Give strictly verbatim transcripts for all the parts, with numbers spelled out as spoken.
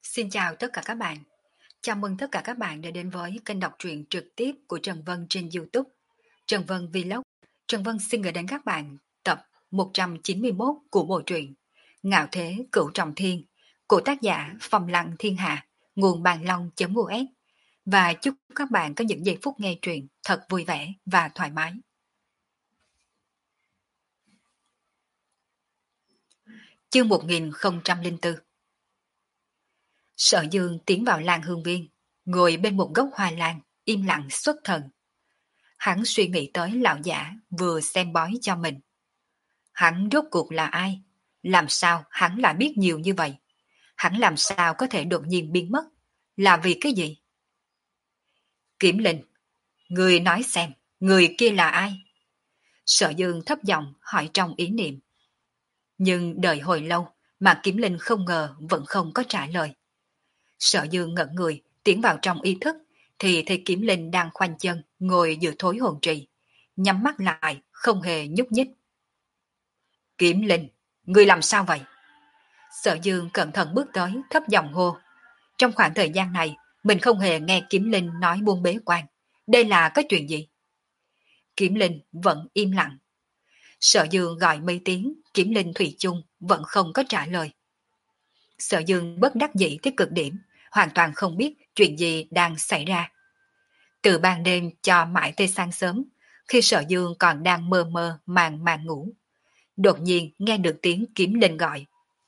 Xin chào tất cả các bạn. Chào mừng tất cả các bạn đã đến với kênh đọc truyện trực tiếp của Trần Vân trên YouTube. Trần Vân Vlog. Trần Vân xin gửi đến các bạn tập một trăm chín mươi mốt của bộ truyện Ngạo Thế Cửu Trọng Thiên của tác giả Phong Lăng Thiên Hạ, nguồn bàn long.us. Và chúc các bạn có những giây phút nghe truyện thật vui vẻ và thoải mái. Chương một nghìn không trăm lẻ bốn. Sở Dương tiến vào Lan Hương Viên, ngồi bên một gốc hoa lan, im lặng xuất thần. Hắn suy nghĩ tới lão giả vừa xem bói cho mình. Hắn rốt cuộc là ai? Làm sao hắn lại biết nhiều như vậy? Hắn làm sao có thể đột nhiên biến mất? Là vì cái gì? Kiểm Linh, người nói xem, người kia là ai? Sở Dương thấp giọng hỏi trong ý niệm. Nhưng đợi hồi lâu mà Kiểm Linh không ngờ vẫn không có trả lời. Sở Dương ngẩn người, tiến vào trong ý thức, thì thấy Kiếm Linh đang khoanh chân, ngồi giữa thối hồn trì, nhắm mắt lại, không hề nhúc nhích. Kiếm Linh, ngươi làm sao vậy? Sở Dương cẩn thận bước tới, thấp giọng hô. Trong khoảng thời gian này, mình không hề nghe Kiếm Linh nói buông bế quan. Đây là cái chuyện gì? Kiếm Linh vẫn im lặng. Sở Dương gọi mấy tiếng, Kiếm Linh thủy chung vẫn không có trả lời. Sở Dương bất đắc dĩ tới cực điểm, hoàn toàn không biết chuyện gì đang xảy ra. Từ ban đêm cho mãi tới sáng sớm, khi Sở Dương còn đang mơ mơ màng màng ngủ, đột nhiên nghe được tiếng Kiếm Linh gọi.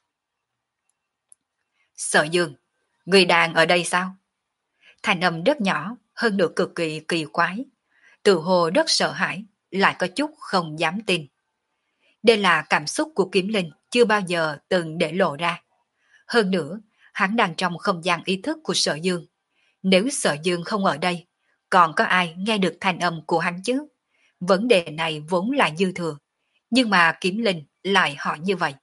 Sở Dương, người đang ở đây sao? Thành âm rất nhỏ, hơn nữa cực kỳ kỳ quái. Từ hồ rất sợ hãi, lại có chút không dám tin. Đây là cảm xúc của Kiếm Linh chưa bao giờ từng để lộ ra. Hơn nữa, hắn đang trong không gian ý thức của Sở Dương. Nếu Sở Dương không ở đây, còn có ai nghe được thanh âm của hắn chứ? Vấn đề này vốn là dư thừa, nhưng mà Kiếm Linh lại hỏi như vậy.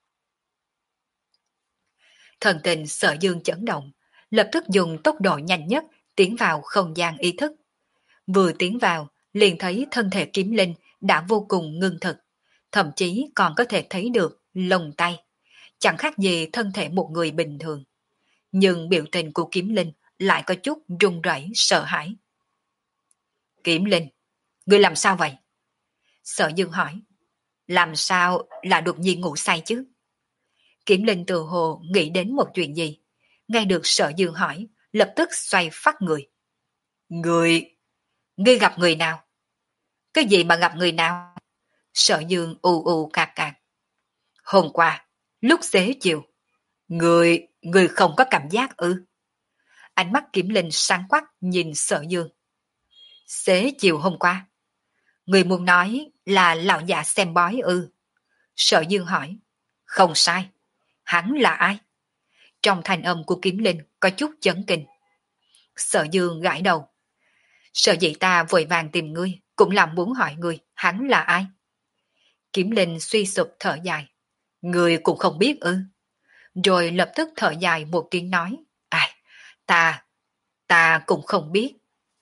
Thần tình Sở Dương chấn động, lập tức dùng tốc độ nhanh nhất tiến vào không gian ý thức. Vừa tiến vào, liền thấy thân thể Kiếm Linh đã vô cùng ngưng thực, thậm chí còn có thể thấy được lồng tay, chẳng khác gì thân thể một người bình thường. Nhưng biểu tình của Kiếm Linh lại có chút run rẩy sợ hãi. Kiếm Linh, ngươi làm sao vậy? Sở Dương hỏi. Làm sao là đột nhiên ngủ say chứ? Kiếm Linh từ hồ nghĩ đến một chuyện gì. Nghe được Sở Dương hỏi, lập tức xoay phát người. Người... Ngươi gặp người nào? Cái gì mà gặp người nào? Sở Dương ù ù cạc cạc. Hôm qua, lúc xế chiều. Người... Người không có cảm giác ư? Ánh mắt Kiếm Linh sáng quắc nhìn Sở Dương. Xế chiều hôm qua. Người muốn nói là lão già xem bói ư? Sở Dương hỏi. Không sai. Hắn là ai? Trong thanh âm của Kiếm Linh có chút chấn kinh. Sở Dương gãi đầu. Sở dĩ ta vội vàng tìm ngươi, cũng là muốn hỏi ngươi hắn là ai? Kiếm Linh suy sụp thở dài. Ngươi cũng không biết ư? Rồi lập tức thở dài một tiếng nói. Ai, ta, ta cũng không biết.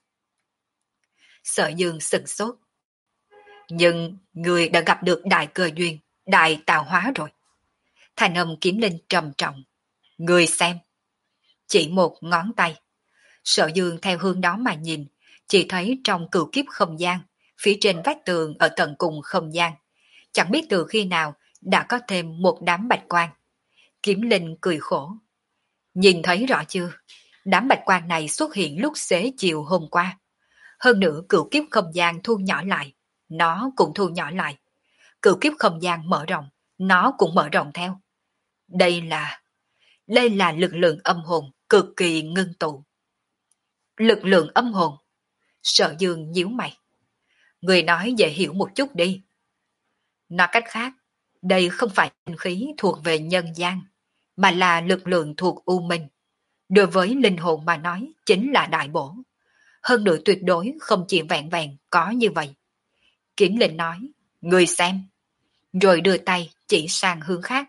Sở Dương sừng sốt. Nhưng người đã gặp được đại cơ duyên, đại tạo hóa rồi. Thành âm Kiếm Linh trầm trọng. Người xem. Chỉ một ngón tay. Sở Dương theo hướng đó mà nhìn, chỉ thấy trong cửu kiếp không gian, phía trên vách tường ở tận cùng không gian, chẳng biết từ khi nào đã có thêm một đám bạch quang. Kiếm Linh cười khổ. Nhìn thấy rõ chưa? Đám bạch quang này xuất hiện lúc xế chiều hôm qua. Hơn nữa cửu kiếp không gian thu nhỏ lại, nó cũng thu nhỏ lại. Cửu kiếp không gian mở rộng, nó cũng mở rộng theo. Đây là... Đây là lực lượng âm hồn cực kỳ ngưng tụ. Lực lượng âm hồn. Sở Dương nhíu mày. Người nói dễ hiểu một chút đi. Nói cách khác, đây không phải linh khí thuộc về nhân gian, mà là lực lượng thuộc u minh. Đối với linh hồn mà nói chính là đại bổ. Hơn nữa tuyệt đối không chỉ vẹn vẹn có như vậy. Kiếm Linh nói, người xem. Rồi đưa tay chỉ sang hướng khác.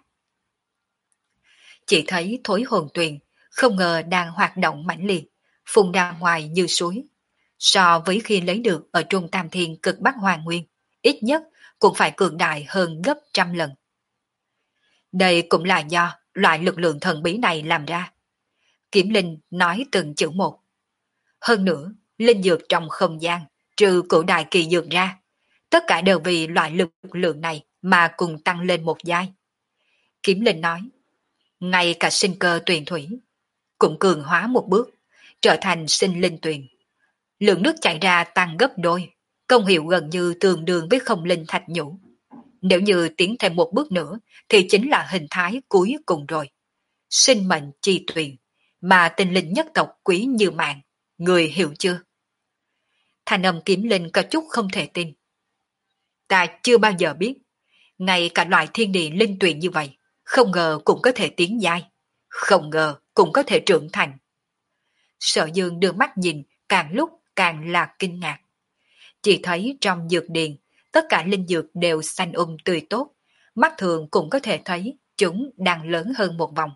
Chỉ thấy thối hồn tuyền không ngờ đang hoạt động mãnh liệt, phun ra ngoài như suối. So với khi lấy được ở Trung Tam Thiên cực Bắc Hoàng Nguyên, ít nhất cũng phải cường đại hơn gấp trăm lần. Đây cũng là do loại lực lượng thần bí này làm ra. Kiểm Linh nói từng chữ một. Hơn nữa, linh dược trong không gian, trừ cổ đại kỳ dược ra, tất cả đều vì loại lực lượng này mà cùng tăng lên một giai. Kiểm Linh nói, ngay cả sinh cơ tuyền thủy, cũng cường hóa một bước, trở thành sinh linh tuyền. Lượng nước chảy ra tăng gấp đôi, công hiệu gần như tương đương với không linh thạch nhũ. Nếu như tiến thêm một bước nữa, thì chính là hình thái cuối cùng rồi. Sinh mệnh chi tuyền, mà tinh linh nhất tộc quý như mạng, người hiểu chưa? Thanh âm Kiếm Linh có chút không thể tin. Ta chưa bao giờ biết, ngay cả loại thiên địa linh tuyền như vậy, không ngờ cũng có thể tiến giai, không ngờ cũng có thể trưởng thành. Sở Dương đưa mắt nhìn, càng lúc càng là kinh ngạc. Chỉ thấy trong dược điền, tất cả linh dược đều xanh um tươi tốt, mắt thường cũng có thể thấy chúng đang lớn hơn một vòng.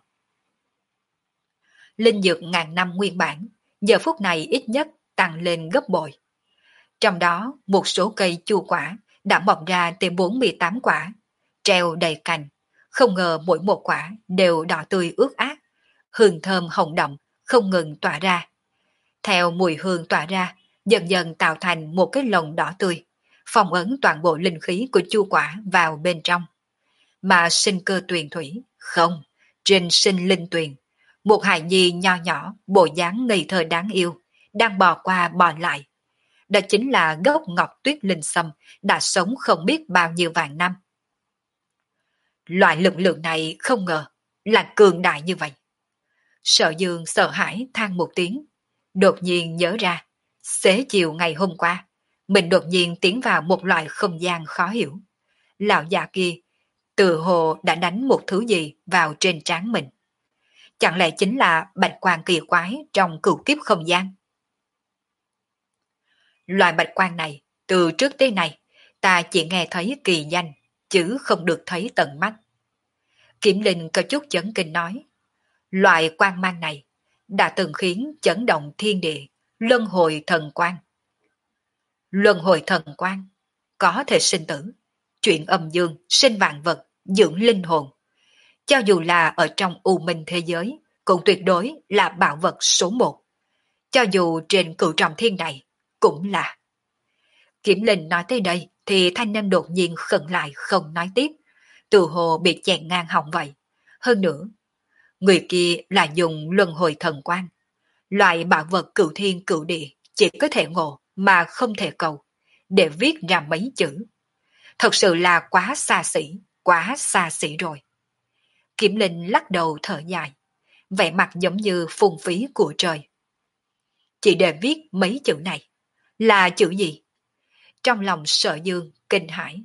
Linh dược ngàn năm nguyên bản, giờ phút này ít nhất tăng lên gấp bội. Trong đó, một số cây chu quả đã mọc ra tới bốn mươi tám quả, treo đầy cành. Không ngờ mỗi một quả đều đỏ tươi ướt át, hương thơm hồng đậm, không ngừng tỏa ra. Theo mùi hương tỏa ra, dần dần tạo thành một cái lồng đỏ tươi, phong ấn toàn bộ linh khí của chu quả vào bên trong. Mà sinh cơ tuyền thủy, không, trên sinh linh tuyền, một hài nhi nho nhỏ, bộ dáng ngây thơ đáng yêu, đang bò qua bò lại. Đó chính là gốc ngọc tuyết linh sâm, đã sống không biết bao nhiêu vạn năm. Loại lực lượng này không ngờ là cường đại như vậy. Sở Dương sợ hãi than một tiếng, đột nhiên nhớ ra, xế chiều ngày hôm qua, mình đột nhiên tiến vào một loại không gian khó hiểu. Lão già kia, từ hồ đã đánh một thứ gì vào trên trán mình. Chẳng lẽ chính là bạch quang kỳ quái trong cửu kiếp không gian? Loại bạch quang này, từ trước tới nay, ta chỉ nghe thấy kỳ danh, chứ không được thấy tận mắt. Kiểm Linh có chút chấn kinh nói, loại quang mang này đã từng khiến chấn động thiên địa, luân hồi thần quang. Luân hồi thần quang, có thể sinh tử, chuyện âm dương, sinh vạn vật, dưỡng linh hồn. Cho dù là ở trong u minh thế giới, cũng tuyệt đối là bảo vật số một. Cho dù trên cửu trọng thiên này, cũng là. Kiểm Linh nói tới đây, thì thanh âm đột nhiên khẩn lại không nói tiếp, từ hồ bị chèn ngang họng vậy. Hơn nữa, người kia là dùng luân hồi thần quang. Loại bảo vật cửu thiên cửu địa chỉ có thể ngộ mà không thể cầu, để viết ra mấy chữ. Thật sự là quá xa xỉ, quá xa xỉ rồi. Kiểm Linh lắc đầu thở dài, vẻ mặt giống như phung phí của trời. Chỉ để viết mấy chữ này, là chữ gì? Trong lòng Sở Dương kinh hãi.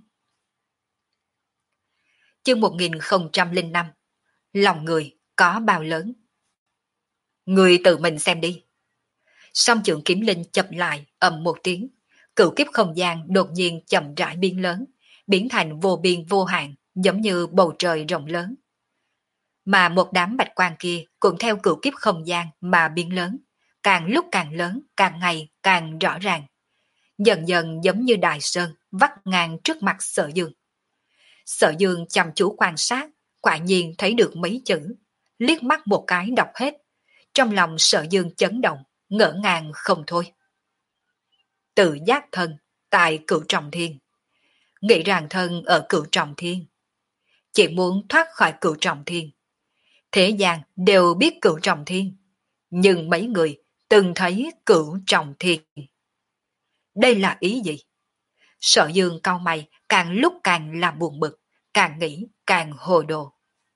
Chương một nghìn không trăm lẻ năm, lòng người có bao lớn? Người tự mình xem đi. Song trưởng Kiếm Linh chập lại ầm một tiếng, cửu kiếp không gian đột nhiên chậm rãi biến lớn, biến thành vô biên vô hạn, giống như bầu trời rộng lớn. Mà một đám bạch quang kia cũng theo cửu kiếp không gian mà biến lớn, càng lúc càng lớn, càng ngày càng rõ ràng. Dần dần giống như đại sơn vắt ngang trước mặt Sở Dương. Sở Dương chăm chú quan sát, quả nhiên thấy được mấy chữ, liếc mắt một cái đọc hết. Trong lòng Sở Dương chấn động, ngỡ ngàng không thôi. Tự giác thân tại cửu trọng thiên. Nghĩ rằng thân ở cửu trọng thiên, chỉ muốn thoát khỏi cửu trọng thiên. Thế gian đều biết cửu trọng thiên, nhưng mấy người từng thấy cửu trọng thiên. Đây là ý gì? Sở Dương cau mày, càng lúc càng làm buồn bực, càng nghĩ càng hồ đồ.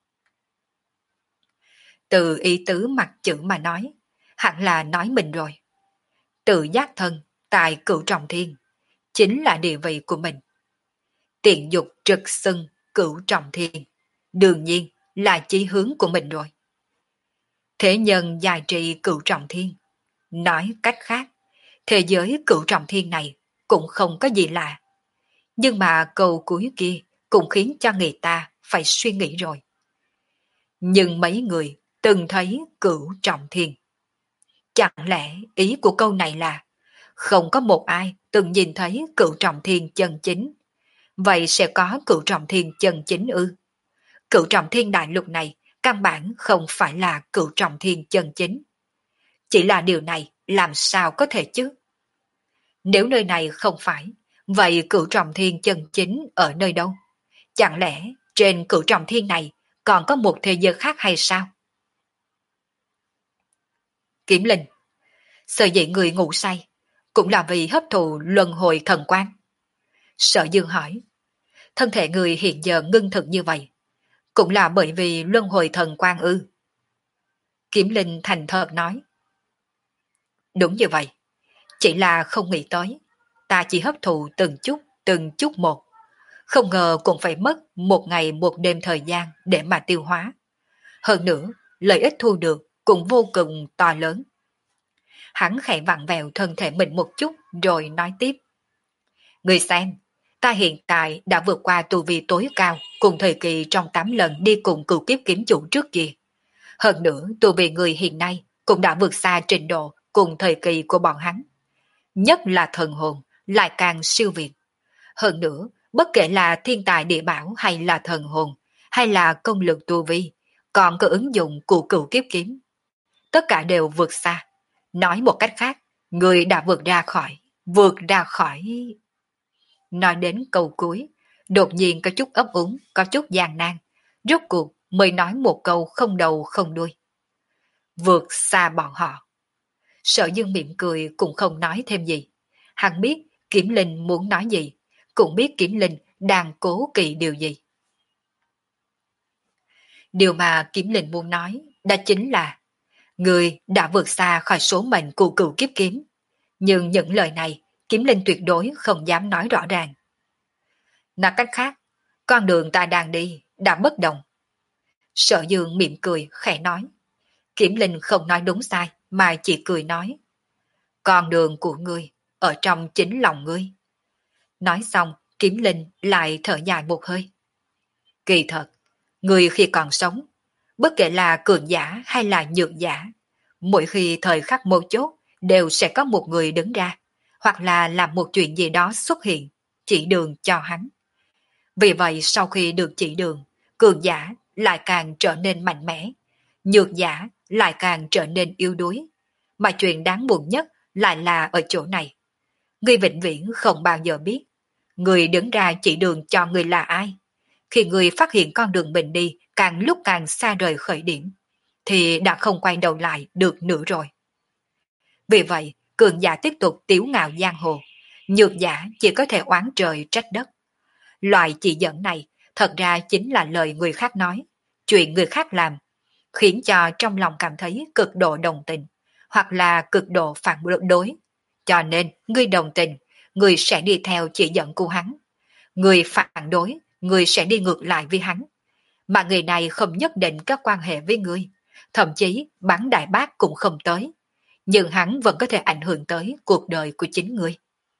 Từ ý tứ mặt chữ mà nói, hẳn là nói mình rồi. Tự giác thân tại cửu trọng thiên, chính là địa vị của mình. Tiện dục trực xưng cửu trọng thiên, đương nhiên là chí hướng của mình rồi. Thế nhân giải trị cửu trọng thiên, nói cách khác, thế giới cửu trọng thiên này cũng không có gì lạ. Nhưng mà câu cuối kia cũng khiến cho người ta phải suy nghĩ rồi. Nhưng mấy người từng thấy cửu trọng thiên. Chẳng lẽ ý của câu này là không có một ai từng nhìn thấy cửu trọng thiên chân chính? Vậy sẽ có cửu trọng thiên chân chính ư? Cửu trọng thiên đại lục này căn bản không phải là cửu trọng thiên chân chính. Chỉ là điều này làm sao có thể chứ? Nếu nơi này không phải, vậy cửu trọng thiên chân chính ở nơi đâu? Chẳng lẽ trên cửu trọng thiên này còn có một thế giới khác hay sao? Kiểm Linh, sợ dĩ người ngủ say, cũng là vì hấp thụ luân hồi thần quan. Sở Dương hỏi, thân thể người hiện giờ ngưng thực như vậy, cũng là bởi vì luân hồi thần quan ư? Kiểm Linh thành thật nói, đúng như vậy, chỉ là không nghĩ tới, ta chỉ hấp thụ từng chút, từng chút một. Không ngờ cũng phải mất một ngày một đêm thời gian để mà tiêu hóa. Hơn nữa, lợi ích thu được cũng vô cùng to lớn. Hắn khẽ vặn vẹo thân thể mình một chút rồi nói tiếp. Người xem, ta hiện tại đã vượt qua tu vi tối cao cùng thời kỳ trong tám lần đi cùng cửu kiếp kiếm chủ trước kia. Hơn nữa, tu vi người hiện nay cũng đã vượt xa trình độ cùng thời kỳ của bọn hắn. Nhất là thần hồn, lại càng siêu việt. Hơn nữa, bất kể là thiên tài địa bảo hay là thần hồn, hay là công lực tu vi, còn có ứng dụng của cửu kiếp kiếm. Tất cả đều vượt xa. Nói một cách khác, người đã vượt ra khỏi, vượt ra khỏi... Nói đến câu cuối, đột nhiên có chút ấp úng, có chút gian nan. Rốt cuộc mới nói một câu không đầu không đuôi. Vượt xa bọn họ. Sở Dương mỉm cười cũng không nói thêm gì. Hắn biết Kiểm Linh muốn nói gì, cũng biết Kiểm Linh đang cố kỵ điều gì. Điều mà Kiểm Linh muốn nói đó chính là người đã vượt xa khỏi số mệnh của cửu kiếp kiếm. Nhưng những lời này Kiểm Linh tuyệt đối không dám nói rõ ràng. Nói cách khác, con đường ta đang đi đã bất đồng. Sở Dương mỉm cười khẽ nói. Kiểm Linh không nói đúng sai mà chỉ cười nói. Con đường của ngươi ở trong chính lòng ngươi. Nói xong, Kiểm Linh lại thở dài một hơi. Kỳ thật, người khi còn sống, bất kể là cường giả hay là nhược giả, mỗi khi thời khắc mấu chốt đều sẽ có một người đứng ra, hoặc là làm một chuyện gì đó xuất hiện, chỉ đường cho hắn. Vì vậy sau khi được chỉ đường, cường giả lại càng trở nên mạnh mẽ, nhược giả lại càng trở nên yếu đuối. Mà chuyện đáng buồn nhất lại là ở chỗ này. Ngươi vĩnh viễn không bao giờ biết người đứng ra chỉ đường cho người là ai. Khi người phát hiện con đường mình đi càng lúc càng xa rời khởi điểm, thì đã không quay đầu lại được nữa rồi. Vì vậy, cường giả tiếp tục tiếu ngạo giang hồ, nhược giả chỉ có thể oán trời trách đất. Loại chỉ dẫn này thật ra chính là lời người khác nói, chuyện người khác làm, khiến cho trong lòng cảm thấy cực độ đồng tình, hoặc là cực độ phản đối. Cho nên, người đồng tình, người sẽ đi theo chỉ dẫn của hắn. Người phản đối, người sẽ đi ngược lại với hắn. Mà người này không nhất định có quan hệ với người, thậm chí bán đại bác cũng không tới. Nhưng hắn vẫn có thể ảnh hưởng tới cuộc đời của chính người.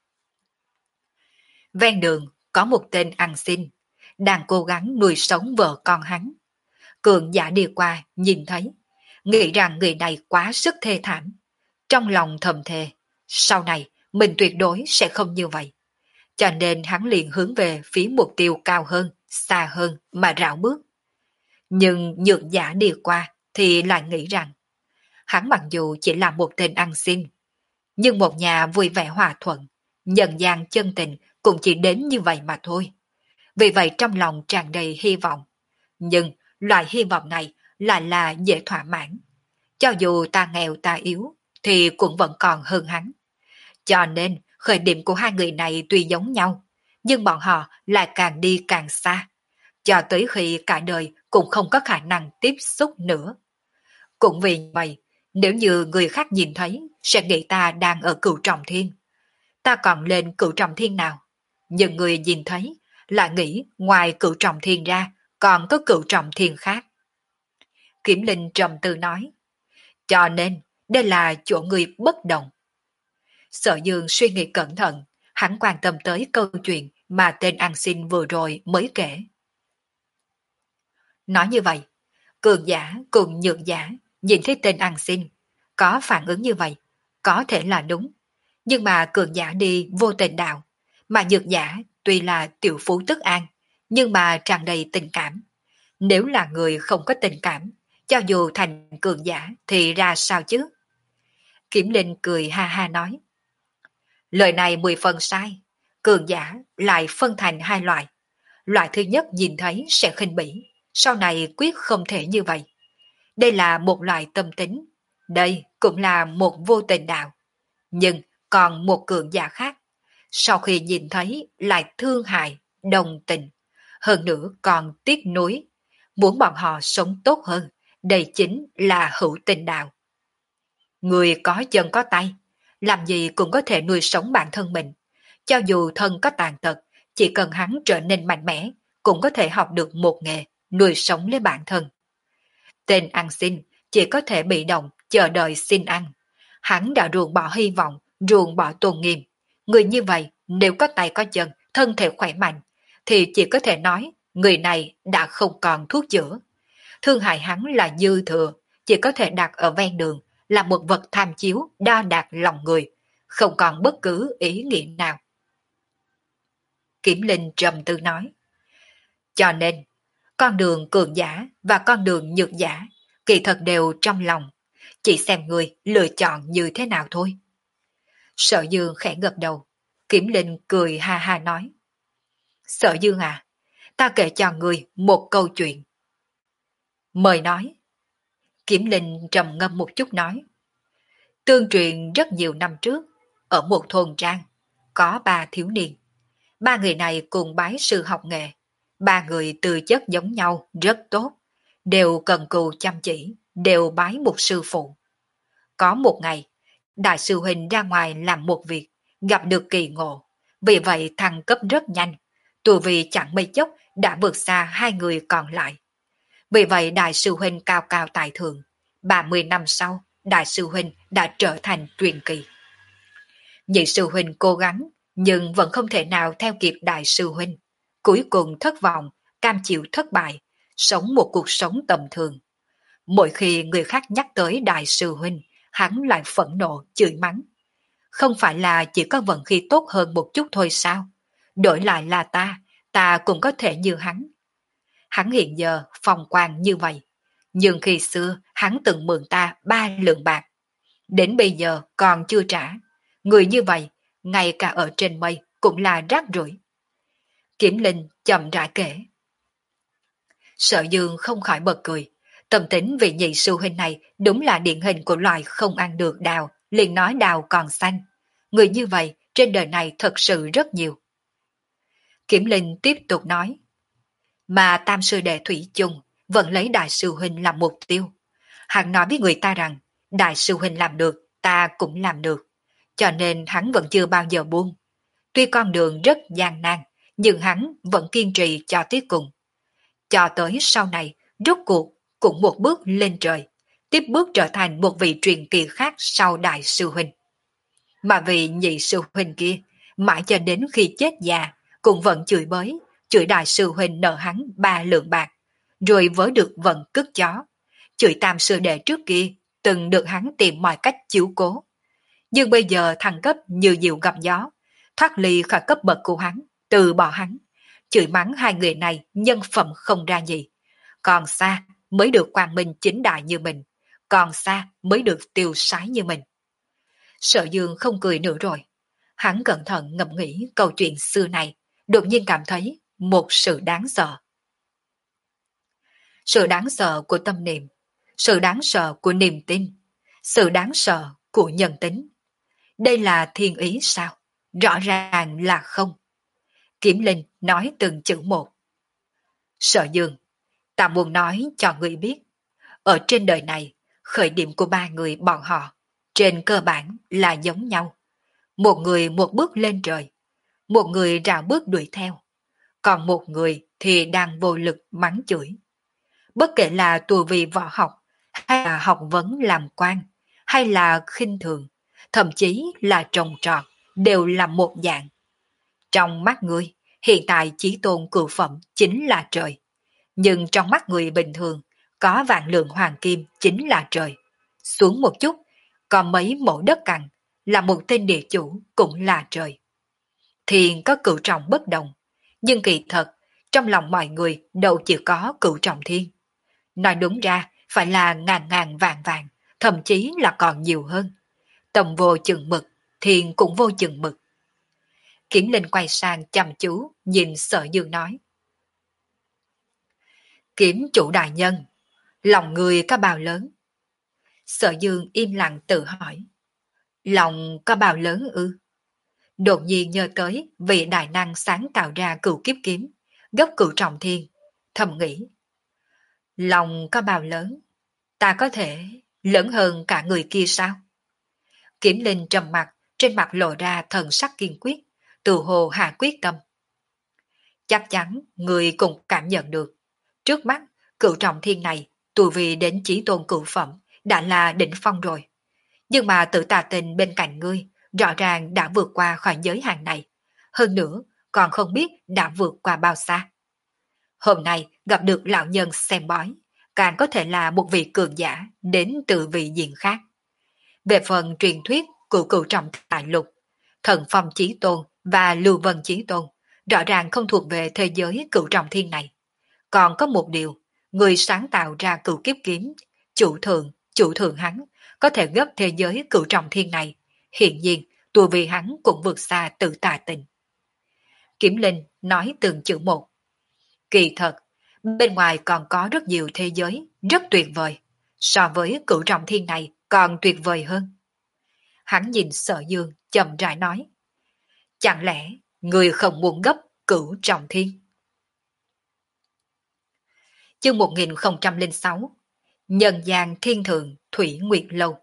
Ven đường có một tên ăn xin, đang cố gắng nuôi sống vợ con hắn. Cường giả đi qua, nhìn thấy, nghĩ rằng người này quá sức thê thảm. Trong lòng thầm thề, sau này mình tuyệt đối sẽ không như vậy. Cho nên hắn liền hướng về phía mục tiêu cao hơn, xa hơn mà rảo bước. Nhưng nhược giả đi qua thì lại nghĩ rằng, hắn mặc dù chỉ là một tên ăn xin, nhưng một nhà vui vẻ hòa thuận, nhân gian chân tình cũng chỉ đến như vậy mà thôi. Vì vậy trong lòng tràn đầy hy vọng. Nhưng loại hy vọng này lại là dễ thỏa mãn. Cho dù ta nghèo ta yếu, thì cũng vẫn còn hơn hắn. Cho nên khởi điểm của hai người này tuy giống nhau, nhưng bọn họ lại càng đi càng xa, cho tới khi cả đời cũng không có khả năng tiếp xúc nữa. Cũng vì vậy, nếu như người khác nhìn thấy, sẽ nghĩ ta đang ở cửu trọng thiên. Ta còn lên cửu trọng thiên nào? Nhưng người nhìn thấy, lại nghĩ ngoài cửu trọng thiên ra, còn có cửu trọng thiên khác. Kiểm Linh trầm tư nói, cho nên đây là chỗ người bất đồng. Sở Dương suy nghĩ cẩn thận, hắn quan tâm tới câu chuyện mà tên ăn xin vừa rồi mới kể. Nói như vậy, cường giả cùng nhược giả nhìn thấy tên ăn xin, có phản ứng như vậy, có thể là đúng. Nhưng mà cường giả đi vô tình đạo, mà nhược giả tuy là tiểu phú tức an, nhưng mà tràn đầy tình cảm. Nếu là người không có tình cảm, cho dù thành cường giả thì ra sao chứ? Kiểm Linh cười ha ha nói. Lời này mười phần sai. Cường giả lại phân thành hai loại. Loại thứ nhất nhìn thấy sẽ khinh bỉ, sau này quyết không thể như vậy. Đây là một loại tâm tính, đây cũng là một vô tình đạo. Nhưng còn một cường giả khác, sau khi nhìn thấy lại thương hại, đồng tình, hơn nữa còn tiếc nuối, muốn bọn họ sống tốt hơn, đây chính là hữu tình đạo. Người có chân có tay, làm gì cũng có thể nuôi sống bản thân mình. Cho dù thân có tàn tật, chỉ cần hắn trở nên mạnh mẽ, cũng có thể học được một nghề, nuôi sống lấy bản thân. Tên ăn xin chỉ có thể bị động, chờ đợi xin ăn. Hắn đã ruồng bỏ hy vọng, ruồng bỏ tôn nghiêm. Người như vậy, nếu có tay có chân, thân thể khỏe mạnh, thì chỉ có thể nói người này đã không còn thuốc chữa. Thương hại hắn là dư thừa, chỉ có thể đặt ở ven đường, là một vật tham chiếu đo đạc lòng người, không còn bất cứ ý nghĩa nào. Kiểm Linh trầm tư nói. Cho nên, con đường cường giả và con đường nhược giả kỳ thật đều trong lòng, chỉ xem người lựa chọn như thế nào thôi. Sở Dương khẽ gật đầu, Kiểm Linh cười ha ha nói. Sở Dương à, ta kể cho người một câu chuyện. Mời nói. Kiểm Linh trầm ngâm một chút nói. Tương truyền rất nhiều năm trước, ở một thôn trang, có ba thiếu niên. Ba người này cùng bái sư học nghệ. Ba người tư chất giống nhau, rất tốt, đều cần cù chăm chỉ, đều bái một sư phụ. Có một ngày, đại sư huynh ra ngoài làm một việc, gặp được kỳ ngộ, vì vậy thăng cấp rất nhanh, tu vi chẳng mấy chốc đã vượt xa hai người còn lại. Vì vậy đại sư huynh cao cao tại thượng, ba mươi năm sau, đại sư huynh đã trở thành truyền kỳ. Nhị sư huynh cố gắng, nhưng vẫn không thể nào theo kịp đại sư huynh. Cuối cùng thất vọng, cam chịu thất bại, sống một cuộc sống tầm thường. Mỗi khi người khác nhắc tới đại sư huynh, hắn lại phẫn nộ, chửi mắng. Không phải là chỉ có vận khí tốt hơn một chút thôi sao? Đổi lại là ta, ta cũng có thể như hắn. Hắn hiện giờ phong quang như vậy, nhưng khi xưa hắn từng mượn ta ba lượng bạc. Đến bây giờ còn chưa trả. Người như vậy, ngay cả ở trên mây cũng là rác rưởi. Kiểm Linh chậm rãi kể. Sở Dương không khỏi bật cười. Tâm tính vị nhị sư huynh này đúng là điển hình của loài không ăn được đào, liền nói đào còn xanh. Người như vậy trên đời này thật sự rất nhiều. Kiểm Linh tiếp tục nói. Mà tam sư đệ Thủy chung vẫn lấy đại sư huynh làm mục tiêu. Hắn nói với người ta rằng đại sư huynh làm được, ta cũng làm được. Cho nên hắn vẫn chưa bao giờ buông. Tuy con đường rất gian nan, nhưng hắn vẫn kiên trì cho tới cùng. Cho tới sau này, rốt cuộc cũng một bước lên trời, tiếp bước trở thành một vị truyền kỳ khác sau đại sư huynh. Mà vị nhị sư huynh kia, mãi cho đến khi chết già, cũng vẫn chửi bới, chửi đại sư huynh nợ hắn ba lượng bạc, rồi với được vận cất chó. Chửi tam sư đệ trước kia, từng được hắn tìm mọi cách chiếu cố. Nhưng bây giờ thăng cấp như diều gặp gió, thoát ly khỏi cấp bậc của hắn, từ bỏ hắn, chửi mắng hai người này nhân phẩm không ra gì. Còn xa mới được quang minh chính đại như mình, còn xa mới được tiêu sái như mình. Sở Dương không cười nữa rồi. Hắn cẩn thận ngẫm nghĩ câu chuyện xưa này, đột nhiên cảm thấy một sự đáng sợ. Sự đáng sợ của tâm niệm, sự đáng sợ của niềm tin, sự đáng sợ của nhân tính. Đây là thiên ý sao? Rõ ràng là không. Kiểm Linh nói từng chữ một. Sở Dương, ta muốn nói cho người biết, ở trên đời này, khởi điểm của ba người bọn họ, trên cơ bản là giống nhau. Một người một bước lên trời, một người rào bước đuổi theo, còn một người thì đang vô lực mắng chửi. Bất kể là tu vi võ học, hay là học vấn làm quan, hay là khinh thường, thậm chí là trồng trọt, đều là một dạng. Trong mắt người, hiện tại chí tôn cửu phẩm chính là trời. Nhưng trong mắt người bình thường, có vạn lượng hoàng kim chính là trời. Xuống một chút, còn mấy mẫu đất cằn, là một tên địa chủ cũng là trời. Thiền có cửu trọng bất đồng, nhưng kỳ thật, trong lòng mọi người đâu chỉ có Cửu Trọng Thiên. Nói đúng ra phải là ngàn ngàn vạn vạn, thậm chí là còn nhiều hơn. Tầm vô chừng mực, thiên cũng vô chừng mực. Kiếm Linh quay sang chăm chú, nhìn Sở Dương nói. Kiếm chủ đại nhân, lòng người có bao lớn? Sở Dương im lặng tự hỏi. Lòng có bao lớn ư? Đột nhiên nhớ tới vị đại năng sáng tạo ra cửu kiếp kiếm, gốc Cửu Trọng Thiên, thầm nghĩ. Lòng có bao lớn? Ta có thể lớn hơn cả người kia sao? Kiếm Linh trầm mặt, trên mặt lộ ra thần sắc kiên quyết, từ hồ hạ quyết tâm. Chắc chắn người cũng cảm nhận được. Trước mắt, Cửu Trọng Thiên này, tu vi đến chí tôn cửu phẩm, đã là đỉnh phong rồi. Nhưng mà tự tà tình bên cạnh ngươi, rõ ràng đã vượt qua khỏi giới hạn này. Hơn nữa, còn không biết đã vượt qua bao xa. Hôm nay gặp được lão nhân xem bói, càng có thể là một vị cường giả đến từ vị diện khác. Về phần truyền thuyết của Cửu Trọng Đại Lục, Thần Phong Chí Tôn và Lưu Vân Chí Tôn, rõ ràng không thuộc về thế giới Cửu Trọng Thiên này. Còn có một điều, người sáng tạo ra cửu kiếp kiếm, chủ thượng, chủ thượng hắn, có thể gấp thế giới Cửu Trọng Thiên này. Hiện nhiên, tu vi hắn cũng vượt xa tự tà tình. Kiếm Linh nói từng chữ một. Kỳ thật, bên ngoài còn có rất nhiều thế giới, rất tuyệt vời. So với Cửu Trọng Thiên này còn tuyệt vời hơn. Hắn nhìn Sở Dương, chậm rãi nói. Chẳng lẽ, người không muốn gấp Cửu Trọng Thiên? Chương một nghìn không trăm lẻ sáu. Nhân gian thiên thượng Thủy Nguyệt Lâu.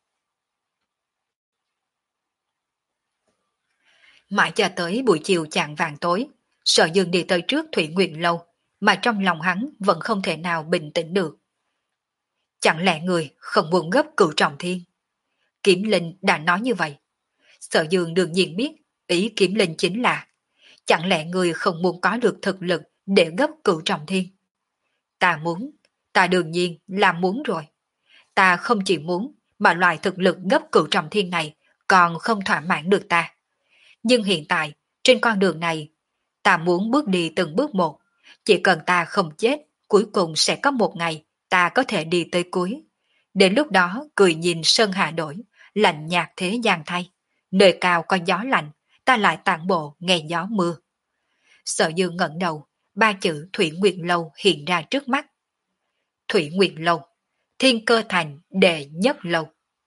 Mãi cho tới buổi chiều chạng vàng tối, Sở Dương đi tới trước Thủy Nguyệt Lâu, mà trong lòng hắn vẫn không thể nào bình tĩnh được. Chẳng lẽ người không muốn gấp Cửu Trọng Thiên? Kiếm Linh đã nói như vậy. Sở Dương đương nhiên biết, ý Kiếm Linh chính là chẳng lẽ người không muốn có được thực lực để gấp Cửu Trọng Thiên? Ta muốn, ta đương nhiên là muốn rồi. Ta không chỉ muốn, mà loại thực lực gấp Cửu Trọng Thiên này còn không thỏa mãn được ta. Nhưng hiện tại, trên con đường này, ta muốn bước đi từng bước một. Chỉ cần ta không chết, cuối cùng sẽ có một ngày ta có thể đi tới cuối. Đến lúc đó cười nhìn sơn hà đổi, lạnh nhạt thế gian thay. Nơi cao có gió lạnh, ta lại tản bộ nghe gió mưa. Sở Dương ngẩng đầu, ba chữ Thủy Nguyệt Lâu hiện ra trước mắt. Thủy Nguyệt Lâu, Thiên Cơ Thành đệ nhất lâu.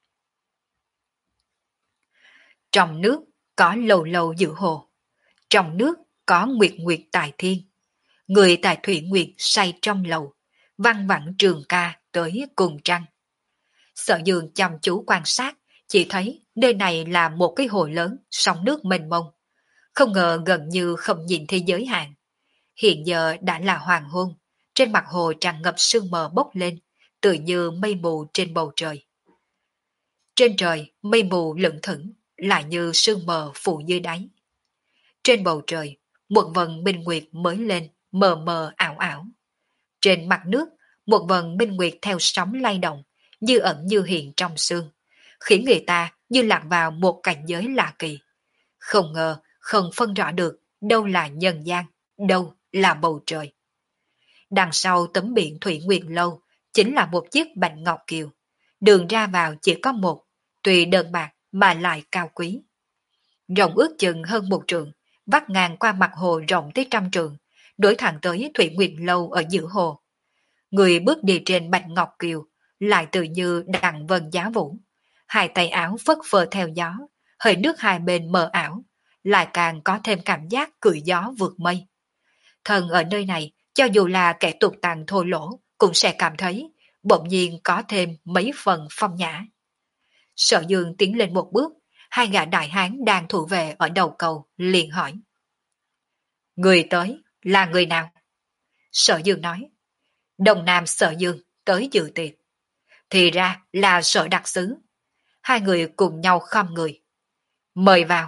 Trong nước có lâu lâu giữ hồ. Trong nước có nguyệt nguyệt tài thiên. Người tại Thủy Nguyệt say trong lầu, văng vẳng trường ca tới cùng trăng. Sở Dương chăm chú quan sát, chỉ thấy nơi này là một cái hồ lớn, sóng nước mênh mông. Không ngờ gần như không nhìn thấy giới hạn. Hiện giờ đã là hoàng hôn, trên mặt hồ tràn ngập sương mờ bốc lên, tự như mây mù trên bầu trời. Trên trời, mây mù lững thững, lại như sương mờ phủ dưới đáy. Trên bầu trời, một vầng minh nguyệt mới lên, mờ mờ ảo ảo. Trên mặt nước, một vầng minh nguyệt theo sóng lay động, như ẩn như hiện trong sương, khiến người ta như lạc vào một cảnh giới lạ kỳ. Không ngờ, không phân rõ được đâu là nhân gian, đâu là bầu trời. Đằng sau tấm biển Thủy Nguyệt Lâu chính là một chiếc bạch ngọc kiều. Đường ra vào chỉ có một, tùy đơn bạc mà lại cao quý. Rộng ước chừng hơn một trượng, vắt ngang qua mặt hồ rộng tới trăm trượng, đối thẳng tới Thủy Nguyệt Lâu ở giữa hồ. Người bước đi trên bạch ngọc kiều, lại tự như đằng vân giá vũ. Hai tay áo phất phơ theo gió, hơi nước hai bên mờ ảo, lại càng có thêm cảm giác cưỡi gió vượt mây. Thần ở nơi này, cho dù là kẻ tục tàng thô lỗ, cũng sẽ cảm thấy bỗng nhiên có thêm mấy phần phong nhã. Sở Dương tiến lên một bước, hai gã đại hán đang thủ vệ ở đầu cầu, liền hỏi. Người tới là người nào? Sở Dương nói. Đông Nam Sở Dương tới dự tiệc. Thì ra là Sở đặc sứ. Hai người cùng nhau khom người. Mời vào.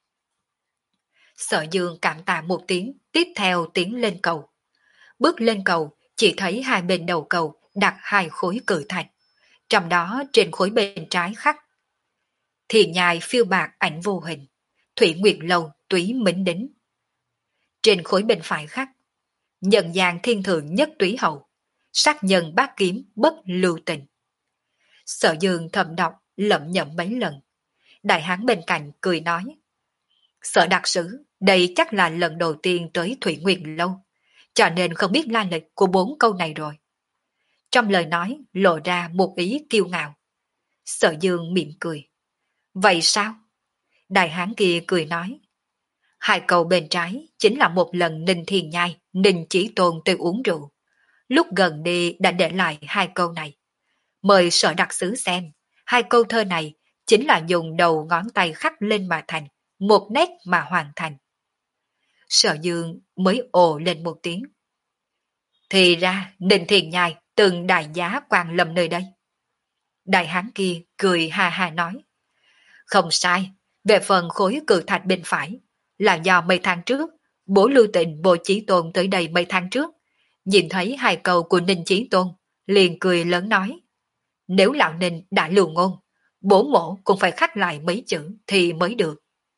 Sở Dương cảm tạ một tiếng, tiếp theo tiến lên cầu. Bước lên cầu, chỉ thấy hai bên đầu cầu đặt hai khối cự thạch. Trong đó trên khối bên trái khắc Thiền nhai phiêu bạc ảnh vô hình, Thủy Nguyệt Lâu túy mính đính. Trên khối bên phải khắc Nhân gian thiên thượng nhất túy hậu, sát nhân bát kiếm bất lưu tình. Sở Dương thầm đọc lẩm nhẩm mấy lần. Đại hán bên cạnh cười nói, Sở đặc sứ, đây chắc là lần đầu tiên tới Thủy Nguyệt Lâu, cho nên không biết lai lịch của bốn câu này rồi. Trong lời nói lộ ra một ý kiêu ngạo. Sở Dương mỉm cười. Vậy sao? Đại hán kia cười nói. Hai câu bên trái chính là một lần Ninh Thiên Nhai, Ninh Chí Tôn tới uống rượu. Lúc gần đi đã để lại hai câu này. Mời sở đặc sứ xem, hai câu thơ này chính là dùng đầu ngón tay khắc lên mà thành, một nét mà hoàn thành. Sở Dương mới ồ lên một tiếng. Thì ra Ninh Thiên Nhai từng đại giá quan lâm nơi đây. Đại hán kia cười ha ha nói. Không sai, về phần khối cự thạch bên phải, là do mấy tháng trước, bố Lưu Tịnh Bồ Chí Tôn tới đây mấy tháng trước, nhìn thấy hai câu của Ninh Chí Tôn, liền cười lớn nói. Nếu lão Ninh đã lưu ngôn, bố mổ cũng phải khắc lại mấy chữ thì mới được.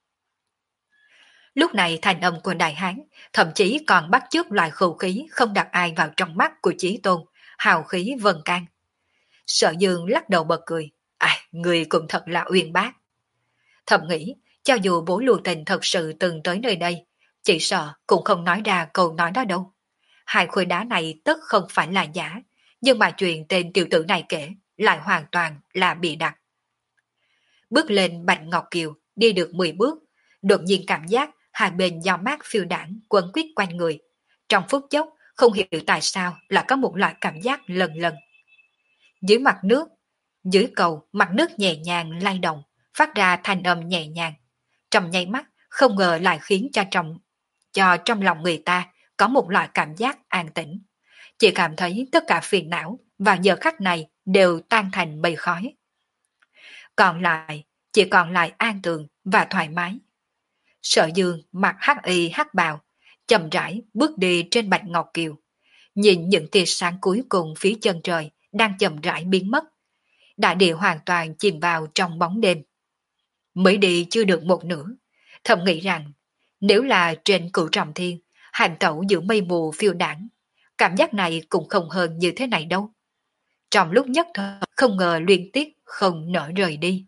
Lúc này thành âm của Đại Hán thậm chí còn bắt chước loại khẩu khí không đặt ai vào trong mắt của Chí Tôn, hào khí vần can. Sở Dương lắc đầu bật cười, à, người cũng thật là uyên bác. Thầm nghĩ, cho dù bố Lưu Tình thật sự từng tới nơi đây, chỉ sợ cũng không nói ra câu nói đó đâu. Hai khối đá này tất không phải là giả, nhưng mà chuyện tên tiểu tử này kể lại hoàn toàn là bị đặt. Bước lên Bạch Ngọc Kiều, đi được mười bước, đột nhiên cảm giác hai bên gió mát phiêu đảng quấn quýt quanh người. Trong phút chốc, không hiểu tại sao là có một loại cảm giác lần lần. Dưới mặt nước, dưới cầu, mặt nước nhẹ nhàng lay động, phát ra thanh âm nhẹ nhàng. Trong nháy mắt, không ngờ lại khiến cho trong, cho trong lòng người ta có một loại cảm giác an tĩnh. Chỉ cảm thấy tất cả phiền não vào giờ khắc này đều tan thành mây khói. Còn lại, chỉ còn lại an tường và thoải mái. Sở Dương mặc hắc y hắc bào, chậm rãi bước đi trên Bạch Ngọc Kiều, nhìn những tia sáng cuối cùng phía chân trời đang chậm rãi biến mất. Đại địa hoàn toàn chìm vào trong bóng đêm. Mới đi chưa được một nửa, thầm nghĩ rằng nếu là trên Cửu Trọng Thiên, hành tẩu giữa mây mù phiêu đảng, cảm giác này cũng không hơn như thế này đâu. Trong lúc nhất thời không ngờ liên tiếp không nỡ rời đi.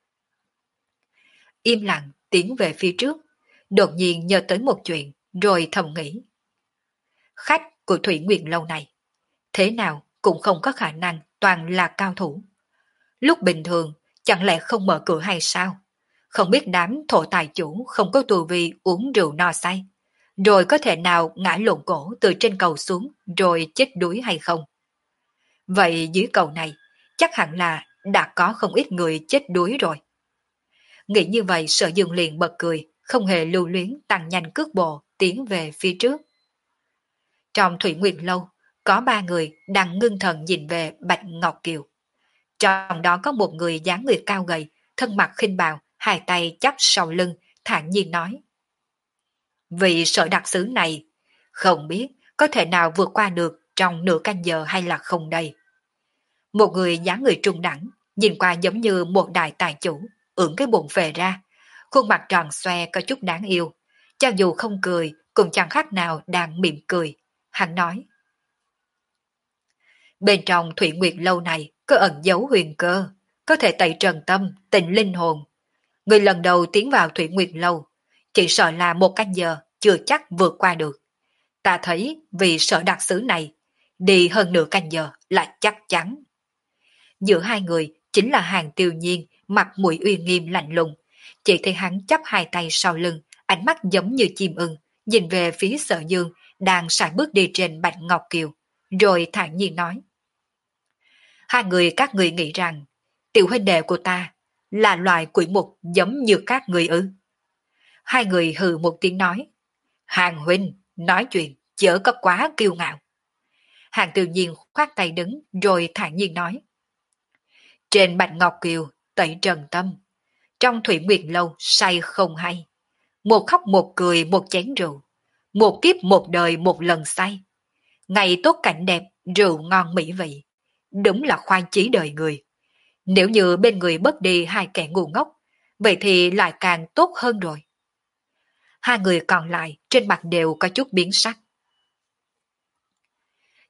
Im lặng tiến về phía trước, đột nhiên nhớ tới một chuyện, rồi thầm nghĩ. Khách của Thủy Nguyệt Lâu này, thế nào cũng không có khả năng toàn là cao thủ. Lúc bình thường, chẳng lẽ không mở cửa hay sao? Không biết đám thổ tài chủ không có tù vi uống rượu no say, rồi có thể nào ngã lộn cổ từ trên cầu xuống rồi chết đuối hay không? Vậy dưới cầu này, chắc hẳn là đã có không ít người chết đuối rồi. Nghĩ như vậy Sở Dương liền bật cười, không hề lưu luyến tăng nhanh cước bộ tiến về phía trước. Trong Thủy Nguyệt Lâu, có ba người đang ngưng thần nhìn về Bạch Ngọc Kiều. Trong đó có một người dáng người cao gầy, thân mặc khinh bào, hai tay chắp sau lưng, thản nhiên nói. Vị sở đặc sứ này, không biết có thể nào vượt qua được trong nửa canh giờ hay là không đây? Một người dáng người trung đẳng, nhìn qua giống như một đại tài chủ, ưỡn cái bụng về ra, khuôn mặt tròn xoe có chút đáng yêu, cho dù không cười cũng chẳng khác nào đang mỉm cười. Hắn nói. Bên trong Thủy Nguyệt Lâu này có ẩn dấu huyền cơ, có thể tẩy trần tâm, tịnh linh hồn. Người lần đầu tiến vào Thủy Nguyệt Lâu, chỉ sợ là một canh giờ chưa chắc vượt qua được. Ta thấy vì sở đặc sứ này, đi hơn nửa canh giờ là chắc chắn. Giữa hai người chính là Hàng Tiêu Nhiên, mặt mũi uy nghiêm lạnh lùng. Chỉ thấy hắn chắp hai tay sau lưng, ánh mắt giống như chim ưng, nhìn về phía Sở Dương đang sải bước đi trên Bạch Ngọc Kiều, rồi thản nhiên nói. Hai người các người nghĩ rằng tiểu huynh đệ của ta là loài quỷ mục giống như các người ư? Hai người hừ một tiếng nói. Hàng huynh, nói chuyện chớ có quá kiêu ngạo. Hàng Tự Nhiên khoát tay đứng rồi thản nhiên nói. Trên Bạch Ngọc Kiều tẩy trần tâm, trong Thủy Nguyệt Lâu say không hay. Một khóc một cười một chén rượu, một kiếp một đời một lần say. Ngày tốt cảnh đẹp, rượu ngon mỹ vị, đúng là khoan chí đời người. Nếu như bên người bớt đi hai kẻ ngu ngốc, vậy thì lại càng tốt hơn rồi. Hai người còn lại trên mặt đều có chút biến sắc.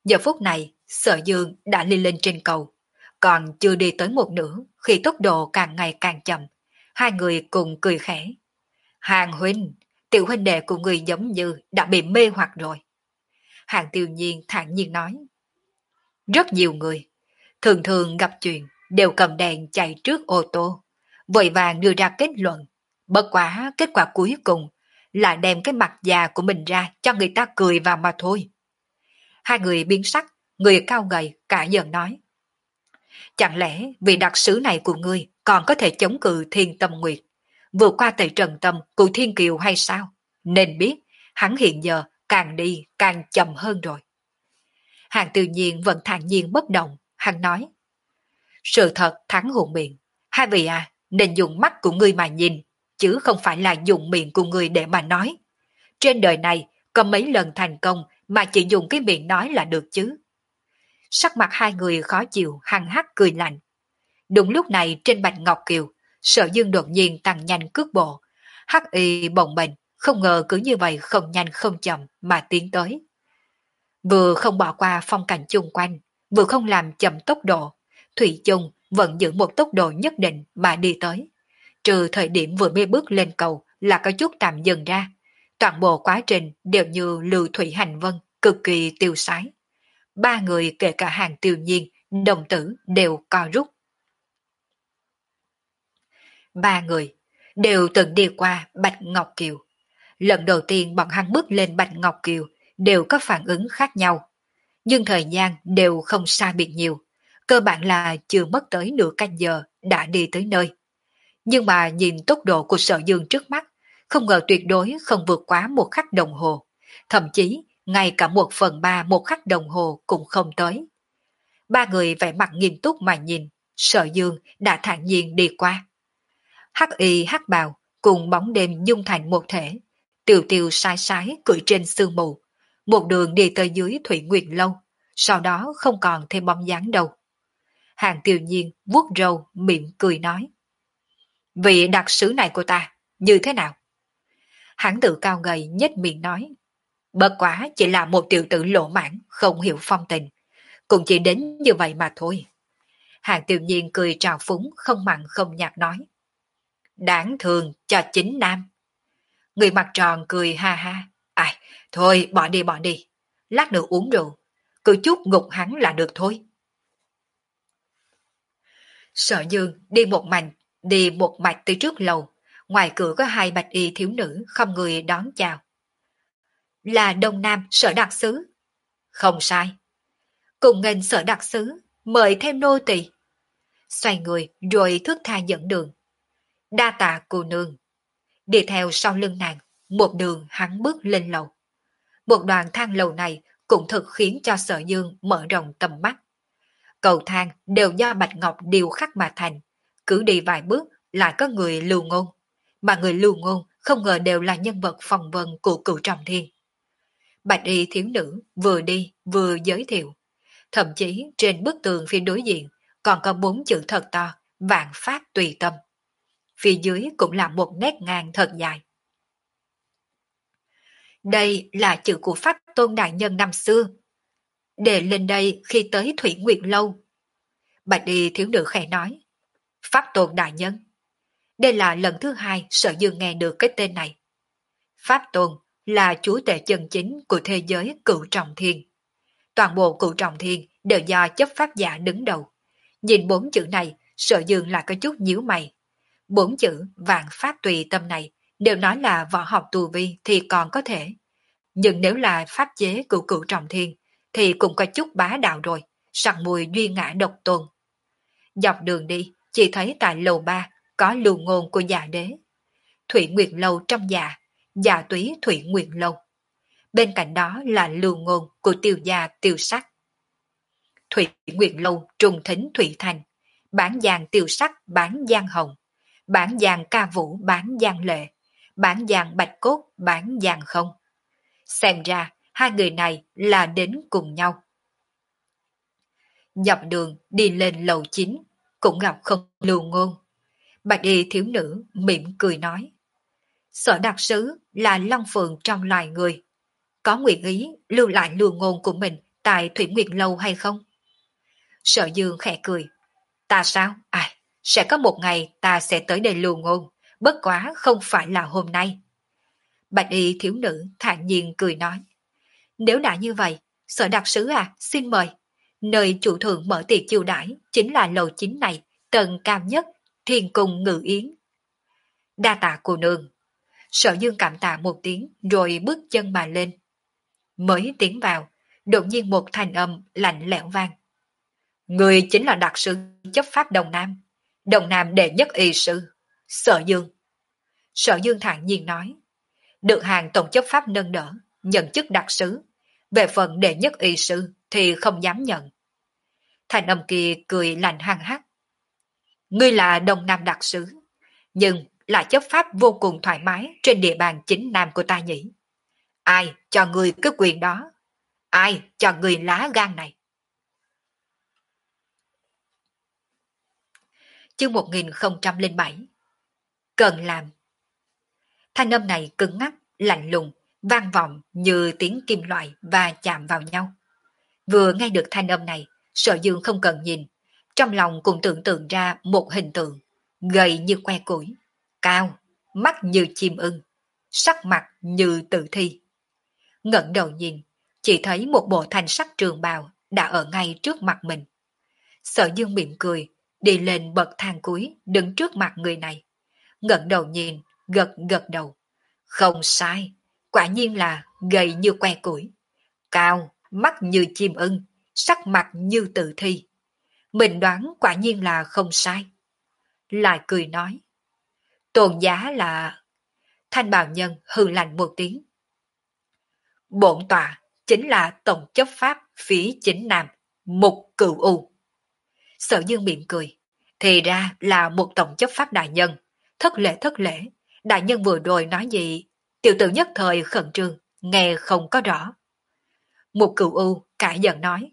Giờ phút này, Sở Dương đã đi lên trên cầu, còn chưa đi tới một nửa khi tốc độ càng ngày càng chậm. Hai người cùng cười khẽ. Hàng huynh, tiểu huynh đệ của người giống như đã bị mê hoặc rồi. Hàng Tiêu Nhiên thản nhiên nói. Rất nhiều người, thường thường gặp chuyện đều cầm đèn chạy trước ô tô, vội vàng đưa ra kết luận. Bất quá kết quả cuối cùng là đem cái mặt già của mình ra cho người ta cười vào mà thôi. Hai người biến sắc, người cao gầy cả giận nói. Chẳng lẽ vì đặc sứ này của ngươi còn có thể chống cự Thiên Tâm Nguyệt, vượt qua tẩy trần tâm của Thiên Kiều hay sao? Nên biết, hắn hiện giờ càng đi càng chậm hơn rồi. Hàng Tiêu Nhiên vẫn thản nhiên bất động, hắn nói. Sự thật thắng hùng miệng, hai vị à, nên dùng mắt của ngươi mà nhìn, chứ không phải là dùng miệng của ngươi để mà nói. Trên đời này, có mấy lần thành công mà chỉ dùng cái miệng nói là được chứ. Sắc mặt hai người khó chịu, hăng hắc cười lạnh. Đúng lúc này trên Bạch Ngọc Kiều, Sở Dương đột nhiên tăng nhanh cước bộ. Hắc y bồng bềnh, không ngờ cứ như vậy không nhanh không chậm mà tiến tới. Vừa không bỏ qua phong cảnh chung quanh, vừa không làm chậm tốc độ, Thủy chung vẫn giữ một tốc độ nhất định mà đi tới. Trừ thời điểm vừa mới bước lên cầu là có chút tạm dừng ra. Toàn bộ quá trình đều như lưu thủy hành vân, cực kỳ tiêu sái. Ba người kể cả Hàng Tiêu Nhiên, đồng tử đều co rút. Ba người đều từng đi qua Bạch Ngọc Kiều. Lần đầu tiên bọn hắn bước lên Bạch Ngọc Kiều đều có phản ứng khác nhau. Nhưng thời gian đều không xa biệt nhiều. Cơ bản là chưa mất tới nửa canh giờ đã đi tới nơi. Nhưng mà nhìn tốc độ của Sở Dương trước mắt, không ngờ tuyệt đối không vượt quá một khắc đồng hồ. Thậm chí, ngay cả một phần ba một khắc đồng hồ cũng không tới. Ba người vẻ mặt nghiêm túc mà nhìn, Sở Dương đã thản nhiên đi qua. Hắc y hắc bào cùng bóng đêm dung thành một thể, tiêu tiêu sai sái cưỡi trên sương mù, một đường đi tới dưới Thủy Nguyệt Lâu, sau đó không còn thêm bóng dáng đâu. Hàng Tiêu Nhiên vuốt râu miệng cười nói. Vị đặc sứ này của ta, như thế nào? Hắn tự cao gầy nhếch miệng nói. Bất quá chỉ là một tiểu tử lỗ mãn, không hiểu phong tình. Cũng chỉ đến như vậy mà thôi. Hàng Tiêu Nhiên cười trào phúng, không mặn không nhạt nói. Đáng thương cho chính nam. Người mặt tròn cười ha ha. Ai, thôi bỏ đi bỏ đi. Lát nữa uống rượu. Cứ chút ngục hắn là được thôi. Sở Dương đi một mạch, đi một mạch từ trước lầu. Ngoài cửa có hai bạch y thiếu nữ không người đón chào. Là Đông Nam Sở Đặc Sứ. Không sai. Cùng nghênh Sở Đặc Sứ, mời thêm nô tỳ. Xoay người rồi thước tha dẫn đường. Đa tạ cô nương. Đi theo sau lưng nàng, một đường hắn bước lên lầu. Một đoàn thang lầu này cũng thực khiến cho Sở Dương mở rộng tầm mắt. Cầu thang đều do bạch ngọc điêu khắc mà thành, cứ đi vài bước lại có người lưu ngôn. Mà người lưu ngôn không ngờ đều là nhân vật phong vân của Cửu Trọng Thiên. Bạch y thiếu nữ vừa đi vừa giới thiệu. Thậm chí trên bức tường phía đối diện còn có bốn chữ thật to, vạn pháp tùy tâm. Phía dưới cũng là một nét ngang thật dài. Đây là chữ của Pháp Tôn Đại Nhân năm xưa. Để lên đây khi tới Thủy Nguyệt Lâu. Bạch y thiếu nữ khẽ nói. Pháp Tôn Đại Nhân. Đây là lần thứ hai Sở Dương nghe được cái tên này. Pháp Tôn là chúa tể chân chính của thế giới Cửu Trọng Thiên. Toàn bộ Cửu Trọng Thiên đều do chấp pháp giả đứng đầu. Nhìn bốn chữ này, Sở Dương lại có chút nhíu mày. Bốn chữ vạn pháp tùy tâm này đều nói là võ học tu vi thì còn có thể. Nhưng nếu là pháp chế của Cửu Trọng Thiên thì cũng có chút bá đạo rồi, sặc mùi duy ngã độc tôn. Dọc đường đi, chỉ thấy tại lầu ba có lưu ngôn của già đế. Thủy Nguyệt Lâu trong già, già túy Thủy Nguyệt Lâu. Bên cạnh đó là lưu ngôn của tiêu gia tiêu sắc. Thủy Nguyệt Lâu trùng thính Thủy Thành, bán giang tiêu sắc bán giang hồng, bán giang ca vũ bán giang lệ, bán giang bạch cốt bán giang không. Xem ra hai người này là đến cùng nhau. Dọc đường đi lên lầu chín cũng gặp không lưu ngôn. Bạch y thiếu nữ mỉm cười nói. Sở đặc sứ là long phượng trong loài người. Có nguyện ý lưu lại lưu ngôn của mình tại Thủy Nguyệt Lâu hay không? Sở Dương khẽ cười. Ta sao? À, sẽ có một ngày ta sẽ tới đây lưu ngôn, bất quá không phải là hôm nay. Bạch y thiếu nữ thản nhiên cười nói. Nếu đã như vậy, Sở đặc sứ à, xin mời. Nơi chủ thượng mở tiệc chiêu đãi chính là lầu chính này, tầng cao nhất, thiên cung ngự yến. Đa tạ cô nương. Sở Dương cảm tạ một tiếng rồi bước chân mà lên. Mới tiến vào, đột nhiên một thanh âm lạnh lẽo vang. Người chính là đặc sứ chấp pháp Đông Nam, Đông Nam đệ nhất y sư, Sở Dương. Sở Dương thản nhiên nói. Được hàng tổng chấp pháp nâng đỡ, nhận chức đặc sứ. Về phần đệ nhất y sư thì không dám nhận. Thanh âm kia cười lạnh hăng hắc. Ngươi là Đông Nam đặc sứ, nhưng là chấp pháp vô cùng thoải mái trên địa bàn chính Nam của ta nhỉ. Ai cho ngươi cái quyền đó? Ai cho ngươi lá gan này? Chương một nghìn không trăm lẻ bảy. Cần làm. Thanh âm này cứng ngắc, lạnh lùng, vang vọng như tiếng kim loại và chạm vào nhau. Vừa nghe được thanh âm này, Sở Dương không cần nhìn, trong lòng cũng tưởng tượng ra một hình tượng, gầy như que củi, cao, mắt như chim ưng, sắc mặt như tử thi. Ngẩng đầu nhìn, chỉ thấy một bộ thanh sắc trường bào đã ở ngay trước mặt mình. Sở Dương mỉm cười, đi lên bậc thang cuối, đứng trước mặt người này. Ngẩng đầu nhìn, gật gật đầu. Không sai, quả nhiên là gầy như que củi, cao, mắt như chim ưng, sắc mặt như tử thi. Mình đoán quả nhiên là không sai. Lại cười nói. Tôn giá là... Thanh bào nhân hừ lạnh một tiếng. Bổn tọa chính là tổng chấp pháp phía chính Nam, Mục Cửu U. Sở Dương mỉm cười. Thì ra là một tổng chấp pháp đại nhân. Thất lễ thất lễ, đại nhân vừa rồi nói gì? Tiểu tử nhất thời khẩn trương, nghe không có rõ. Mục Cửu U cãi giận nói.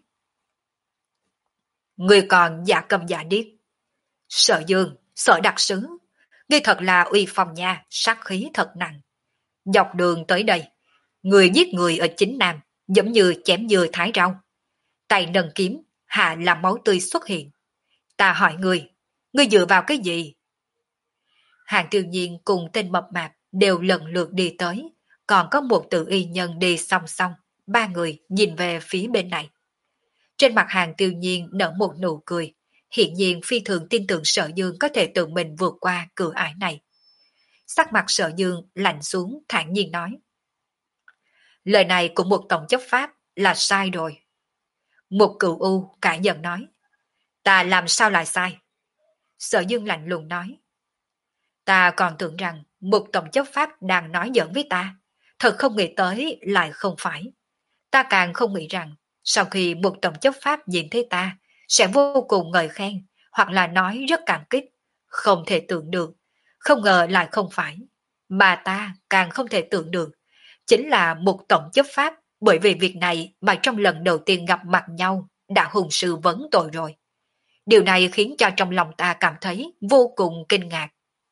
Ngươi còn giả cầm giả điếc. Sở Dương, Sở đặc sứ, ngươi thật là uy phong nha, sát khí thật nặng. Dọc đường tới đây, người giết người ở chính Nam, giống như chém dưa thái rau. Tay nâng kiếm, hạ làm máu tươi xuất hiện. Ta hỏi ngươi, ngươi dựa vào cái gì? Hàng Tiêu Nhiên cùng tên mập mạp đều lần lượt đi tới, còn có một tự y nhân đi song song, ba người nhìn về phía bên này. Trên mặt Hàng Tiêu Nhiên nở một nụ cười, hiện nhiên phi thường tin tưởng Sở Dương có thể tự mình vượt qua cửa ải này. Sắc mặt Sở Dương lạnh xuống thản nhiên nói. Lời này của một tổng chấp pháp là sai rồi. Một Cửu U cãi giận nói. Ta làm sao lại sai? Sở Dương lạnh lùng nói. Ta còn tưởng rằng một tổng chấp pháp đang nói giỡn với ta, thật không nghĩ tới lại không phải. Ta càng không nghĩ rằng sau khi một tổng chấp pháp nhìn thấy ta sẽ vô cùng ngợi khen hoặc là nói rất cảm kích. Không thể tưởng được, không ngờ lại không phải. Mà ta càng không thể tưởng được, chính là một tổng chấp pháp bởi vì việc này mà trong lần đầu tiên gặp mặt nhau đã hùng sư vấn tội rồi. Điều này khiến cho trong lòng ta cảm thấy vô cùng kinh ngạc.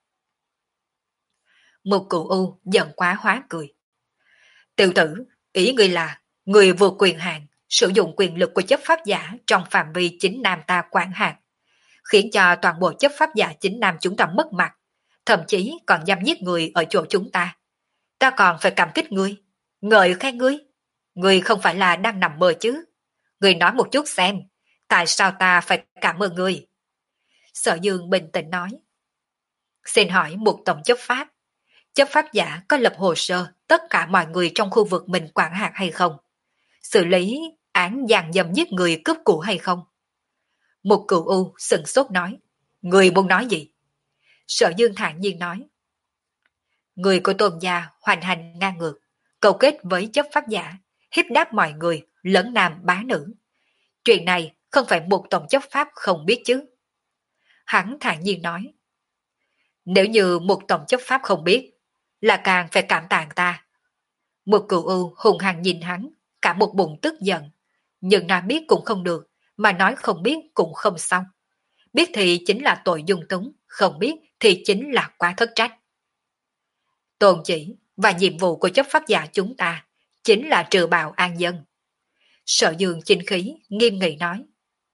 Một Cửu U giận quá hóa cười. Tiểu tử, ý ngươi là người vượt quyền hạn, sử dụng quyền lực của chấp pháp giả trong phạm vi chính Nam ta quản hạt, khiến cho toàn bộ chấp pháp giả chính Nam chúng ta mất mặt, thậm chí còn dám giết người ở chỗ chúng ta. Ta còn phải cảm kích ngươi, ngợi khen ngươi. Ngươi không phải là đang nằm mơ chứ? Ngươi nói một chút xem, tại sao ta phải cảm ơn ngươi? Sở Dương bình tĩnh nói. Xin hỏi một tổng chấp pháp, chấp pháp giả có lập hồ sơ tất cả mọi người trong khu vực mình quản hạt hay không? Xử lý án giàn dâm giết người cướp của hay không? Một Cửu U sừng sốt nói. Người muốn nói gì? Sở Dương thản nhiên nói. Người của Tôn gia hoành hành ngang ngược, cầu kết với chấp pháp giả, hiếp đáp mọi người, lẫn nam bá nữ. Chuyện này không phải một tổng chấp pháp không biết chứ? Hắn thản nhiên nói. Nếu như một tổng chấp pháp không biết, là càng phải cảm tạ ta. Một Cửu U hùng hăng nhìn hắn, cả một bụng tức giận. Nhưng nói biết cũng không được, mà nói không biết cũng không xong. Biết thì chính là tội dung túng, không biết thì chính là quá thất trách. Tôn chỉ và nhiệm vụ của chấp pháp giả chúng ta chính là trừ bạo an dân. Sở Dương chinh khí, nghiêm nghị nói.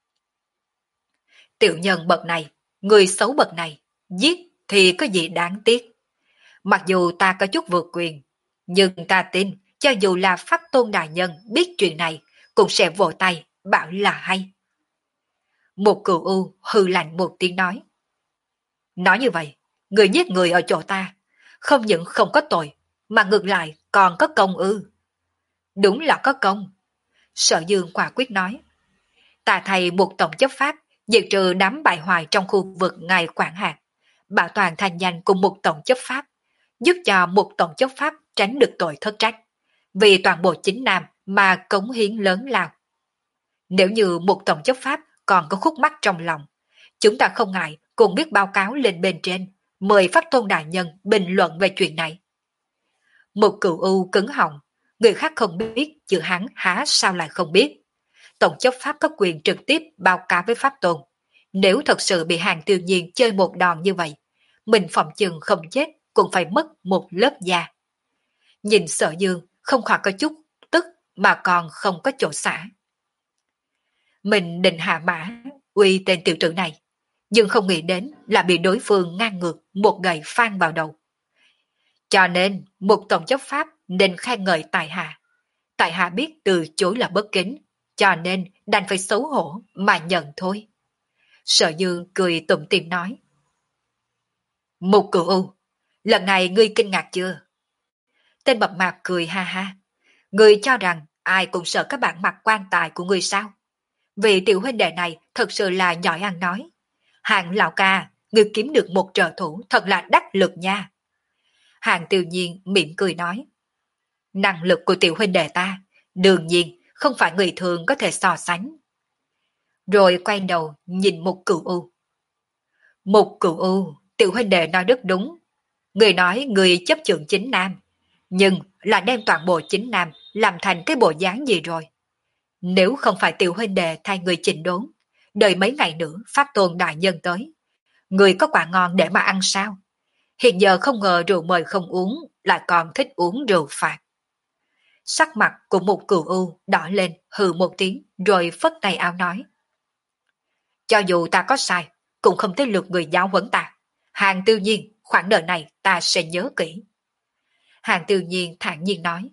Tiểu nhân bậc này, người xấu bậc này, giết thì có gì đáng tiếc. Mặc dù ta có chút vượt quyền, nhưng ta tin, cho dù là Pháp Tôn Đại Nhân biết chuyện này, cũng sẽ vỗ tay, bảo là hay. Một cựu u hư lạnh một tiếng nói. Nói như vậy, người giết người ở chỗ ta, không những không có tội, mà ngược lại còn có công ư. Đúng là có công. Sở Dương quả quyết nói. Ta thay một tổng chấp pháp, diệt trừ đám bại hoại trong khu vực ngài quản hạt, bảo toàn thành danh cùng một tổng chấp pháp, giúp cho một tổng chấp pháp tránh được tội thất trách, vì toàn bộ chính nam mà cống hiến lớn lao. Nếu như một tổng chấp pháp còn có khúc mắc trong lòng, chúng ta không ngại cùng biết báo cáo lên bên trên, mời Pháp Tôn Đại Nhân bình luận về chuyện này. Một cựu u cứng họng, người khác không biết, chứ hắn há sao lại không biết. Tổng chấp pháp có quyền trực tiếp báo cáo với Pháp Tôn. Nếu thật sự bị Hàng Tiêu Nhiên chơi một đòn như vậy, mình phòng chừng không chết cũng phải mất một lớp da. Nhìn Sở Dương không khỏi có chút tức mà còn không có chỗ xả. Mình định hạ mã uy tên tiểu tử này, nhưng không nghĩ đến là bị đối phương ngang ngược một gậy phang vào đầu. Cho nên một tổng chấp pháp nên khen ngợi tại hạ. Tại hạ biết từ chối là bất kính, cho nên đành phải xấu hổ mà nhận thôi. Sở Dương cười tủm tỉm nói. Mục Cửu U, lần này ngươi kinh ngạc chưa? Tên mập mạp cười ha ha. Ngươi cho rằng ai cũng sợ các bạn mặc quan tài của ngươi sao? Vị tiểu huynh đệ này thật sự là giỏi ăn nói. Hàng lão ca, ngươi kiếm được một trợ thủ thật là đắc lực nha. Hàng Tiêu Nhiên mỉm cười nói. Năng lực của tiểu huynh đệ ta, đương nhiên không phải người thường có thể so sánh. Rồi quay đầu nhìn Mục Cửu U. Mục Cửu U, tiểu huynh đệ nói rất đúng. Người nói người chấp trưởng chính nam, nhưng là đem toàn bộ chính nam làm thành cái bộ dáng gì rồi. Nếu không phải tiểu huynh đệ thay người chỉnh đốn, đợi mấy ngày nữa Pháp Tôn Đại Nhân tới, người có quả ngon để mà ăn sao? Hiện giờ không ngờ rượu mời không uống, lại còn thích uống rượu phạt. Sắc mặt của một cừu u đỏ lên hừ một tiếng rồi phất tay áo nói. Cho dù ta có sai, cũng không tới lượt người giáo huấn ta. Hàng Tiêu Nhiên, khoản nợ này ta sẽ nhớ kỹ. Hàng Tiêu Nhiên thản nhiên nói.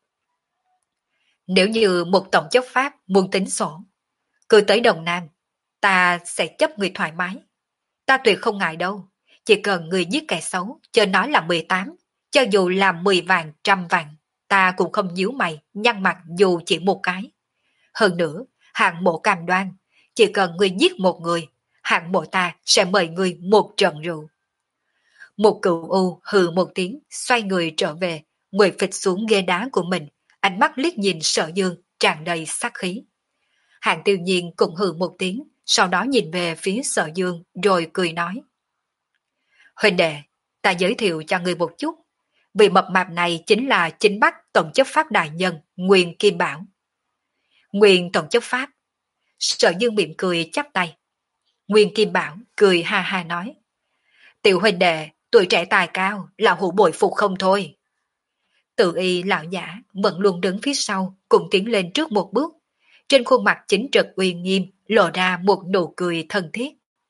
Nếu như một tổng chấp pháp muốn tính sổ, cứ tới Đồng Nam, ta sẽ chấp người thoải mái. Ta tuyệt không ngại đâu, chỉ cần người giết kẻ xấu, cho nói là mười tám, cho dù là mười vạn, trăm vạn, ta cũng không nhíu mày, nhăn mặt dù chỉ một cái. Hơn nữa, hạng mộ cam đoan, chỉ cần người giết một người, hạng mộ ta sẽ mời người một trận rượu. Một cựu u hừ một tiếng, xoay người trở về, ngồi phịch xuống ghế đá của mình, ánh mắt liếc nhìn Sở Dương tràn đầy sát khí. Hạng Tiêu Nhiên cũng hừ một tiếng, sau đó nhìn về phía Sở Dương rồi cười nói. Huynh đệ, ta giới thiệu cho người một chút. Vị mập mạp này chính là chính Bắc Tổng chấp pháp đại nhân Nguyên Kim Bảo. Nguyên Tổng chấp pháp. Sở Dương mỉm cười chắp tay. Nguyên Kim Bảo cười ha ha nói. Tiểu huynh đệ, tuổi trẻ tài cao, là hữu bội phục không thôi. Tự y lão giả vẫn luôn đứng phía sau, cùng tiến lên trước một bước. Trên khuôn mặt chính trực uy nghiêm lộ ra một nụ cười thân thiết.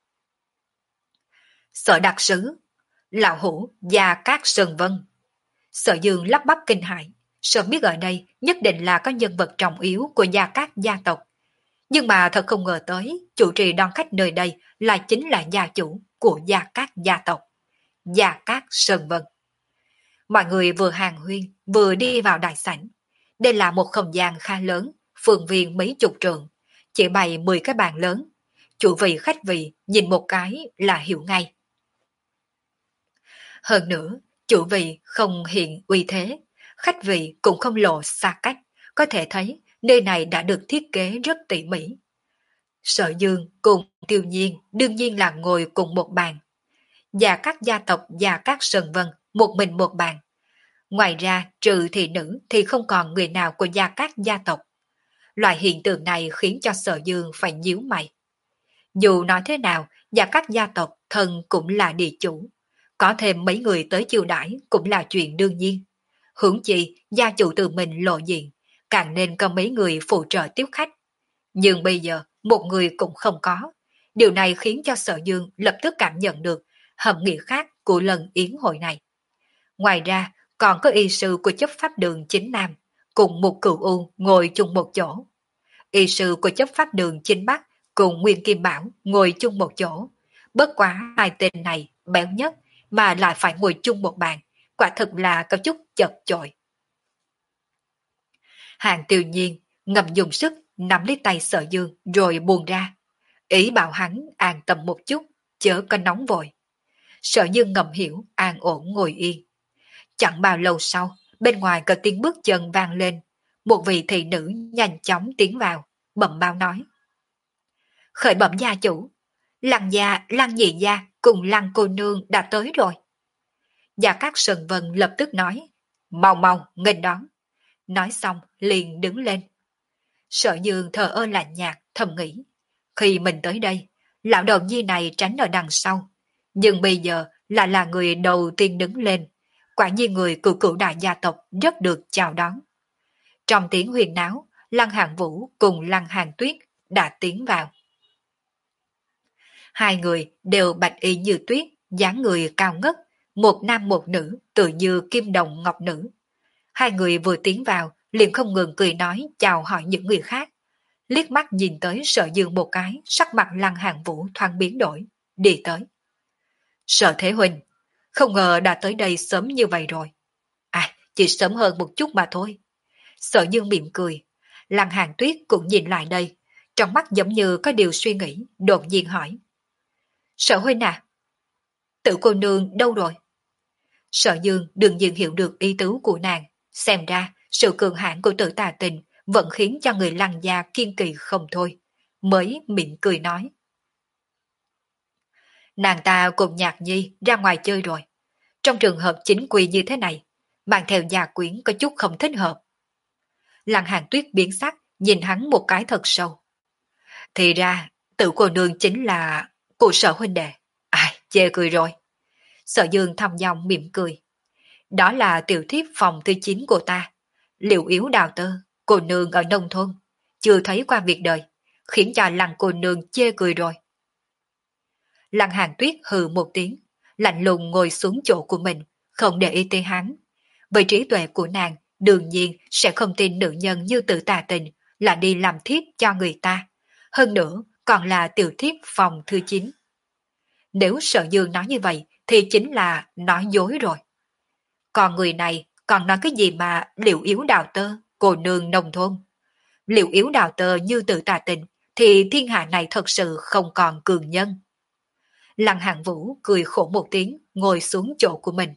Sở đặc sứ, lão hữu Gia Cát Sơn Vân. Sở Dương lắp bắp kinh hãi, sớm biết ở đây nhất định là có nhân vật trọng yếu của Gia Cát gia tộc. Nhưng mà thật không ngờ tới, chủ trì đón khách nơi đây là chính là gia chủ của Gia Cát gia tộc, Gia Cát Sơn Vân. Mọi người vừa hàng huyên, vừa đi vào đại sảnh. Đây là một không gian khá lớn, phương viên mấy chục trường, chỉ bày mười cái bàn lớn. Chủ vị khách vị nhìn một cái là hiểu ngay. Hơn nữa, chủ vị không hiện uy thế, khách vị cũng không lộ xa cách, có thể thấy nơi này đã được thiết kế rất tỉ mỉ. Sở Dương cùng Tiêu Nhiên đương nhiên là ngồi cùng một bàn. Và các gia tộc và các Sơn Vân một mình một bàn. Ngoài ra trừ thị nữ thì không còn người nào của Gia Cát gia tộc. Loại hiện tượng này khiến cho Sở Dương phải nhíu mày. Dù nói thế nào, Gia Cát gia tộc thân cũng là địa chủ. Có thêm mấy người tới chiêu đãi cũng là chuyện đương nhiên. Hưởng chi gia chủ tự mình lộ diện, càng nên có mấy người phụ trợ tiếp khách. Nhưng bây giờ, một người cũng không có. Điều này khiến cho Sở Dương lập tức cảm nhận được hầm nghĩa khác của lần yến hội này. Ngoài ra, còn có y sư của chấp pháp đường chính Nam, cùng một cựu U ngồi chung một chỗ. Y sư của chấp pháp đường chính Bắc cùng Nguyên Kim Bảo ngồi chung một chỗ. Bất quá hai tên này béo nhất mà lại phải ngồi chung một bàn, quả thực là có chút chật chội. Hàng Tiêu Nhiên ngầm dùng sức nắm lấy tay Sở Dương rồi buông ra. Ý bảo hắn an tâm một chút, chớ có nóng vội. Sở Dương ngầm hiểu an ổn ngồi yên. Chẳng bao lâu sau, bên ngoài có tiếng bước chân vang lên. Một vị thị nữ nhanh chóng tiến vào, bẩm báo nói. Khởi bẩm gia chủ, Lăng gia, Lăng nhị gia cùng Lăng cô nương đã tới rồi. Gia Cát Sơn Vân lập tức nói, mau mau nghênh đón. Nói xong liền đứng lên. Sở Dương thờ ơ lạnh nhạt thầm nghĩ, khi mình tới đây, lão đầu nhi này tránh ở đằng sau, nhưng bây giờ là là người đầu tiên đứng lên. Quả nhiên người của cửu đại gia tộc rất được chào đón. Trong tiếng huyền náo, Lăng Hàn Vũ cùng Lăng Hàn Tuyết đã tiến vào. Hai người đều bạch y như tuyết, dáng người cao ngất, một nam một nữ tự như kim đồng ngọc nữ. Hai người vừa tiến vào liền không ngừng cười nói chào hỏi những người khác. Liếc mắt nhìn tới Sở Dương một cái, sắc mặt Lăng Hàn Vũ thoáng biến đổi, đi tới. Sở Thế Huynh, không ngờ đã tới đây sớm như vậy rồi. À, chỉ sớm hơn một chút mà thôi. Sở Dương mỉm cười. Lăng Hàn Tuyết cũng nhìn lại đây, trong mắt giống như có điều suy nghĩ, đột nhiên hỏi. Sở Huynh à? Tự cô nương đâu rồi? Sở Dương đương nhiên hiểu được ý tứ của nàng. Xem ra, sự cường hãn của Tử Tà Tình vẫn khiến cho người Lăng gia kiên kỳ không thôi. Mới mỉm cười nói. Nàng ta cùng Nhạc Nhi ra ngoài chơi rồi. Trong trường hợp chính quy như thế này, mang theo gia quyến có chút không thích hợp. Lăng Hàn Tuyết biến sắc, nhìn hắn một cái thật sâu. Thì ra, tự cô nương chính là của Sở huynh đệ. Ai, chê cười rồi. Sở Dương thầm dòng mỉm cười. Đó là tiểu thiếp phòng thứ chín của ta. Liệu yếu đào tơ, cô nương ở nông thôn. Chưa thấy qua việc đời, khiến cho Lăng cô nương chê cười rồi. Lăng Hàn Tuyết hừ một tiếng, lạnh lùng ngồi xuống chỗ của mình, không để ý tới hắn. Với trí tuệ của nàng, đương nhiên sẽ không tin nữ nhân như Tử Tà Tình là đi làm thiếp cho người ta. Hơn nữa, còn là tiểu thiếp phòng thứ chín. Nếu Sở Dương nói như vậy, thì chính là nói dối rồi. Còn người này còn nói cái gì mà liệu yếu đào tơ, cô nương nông thôn. Liệu yếu đào tơ như Tử Tà Tình, thì thiên hạ này thật sự không còn cường nhân. Lăng Hàn Vũ cười khổ một tiếng, ngồi xuống chỗ của mình.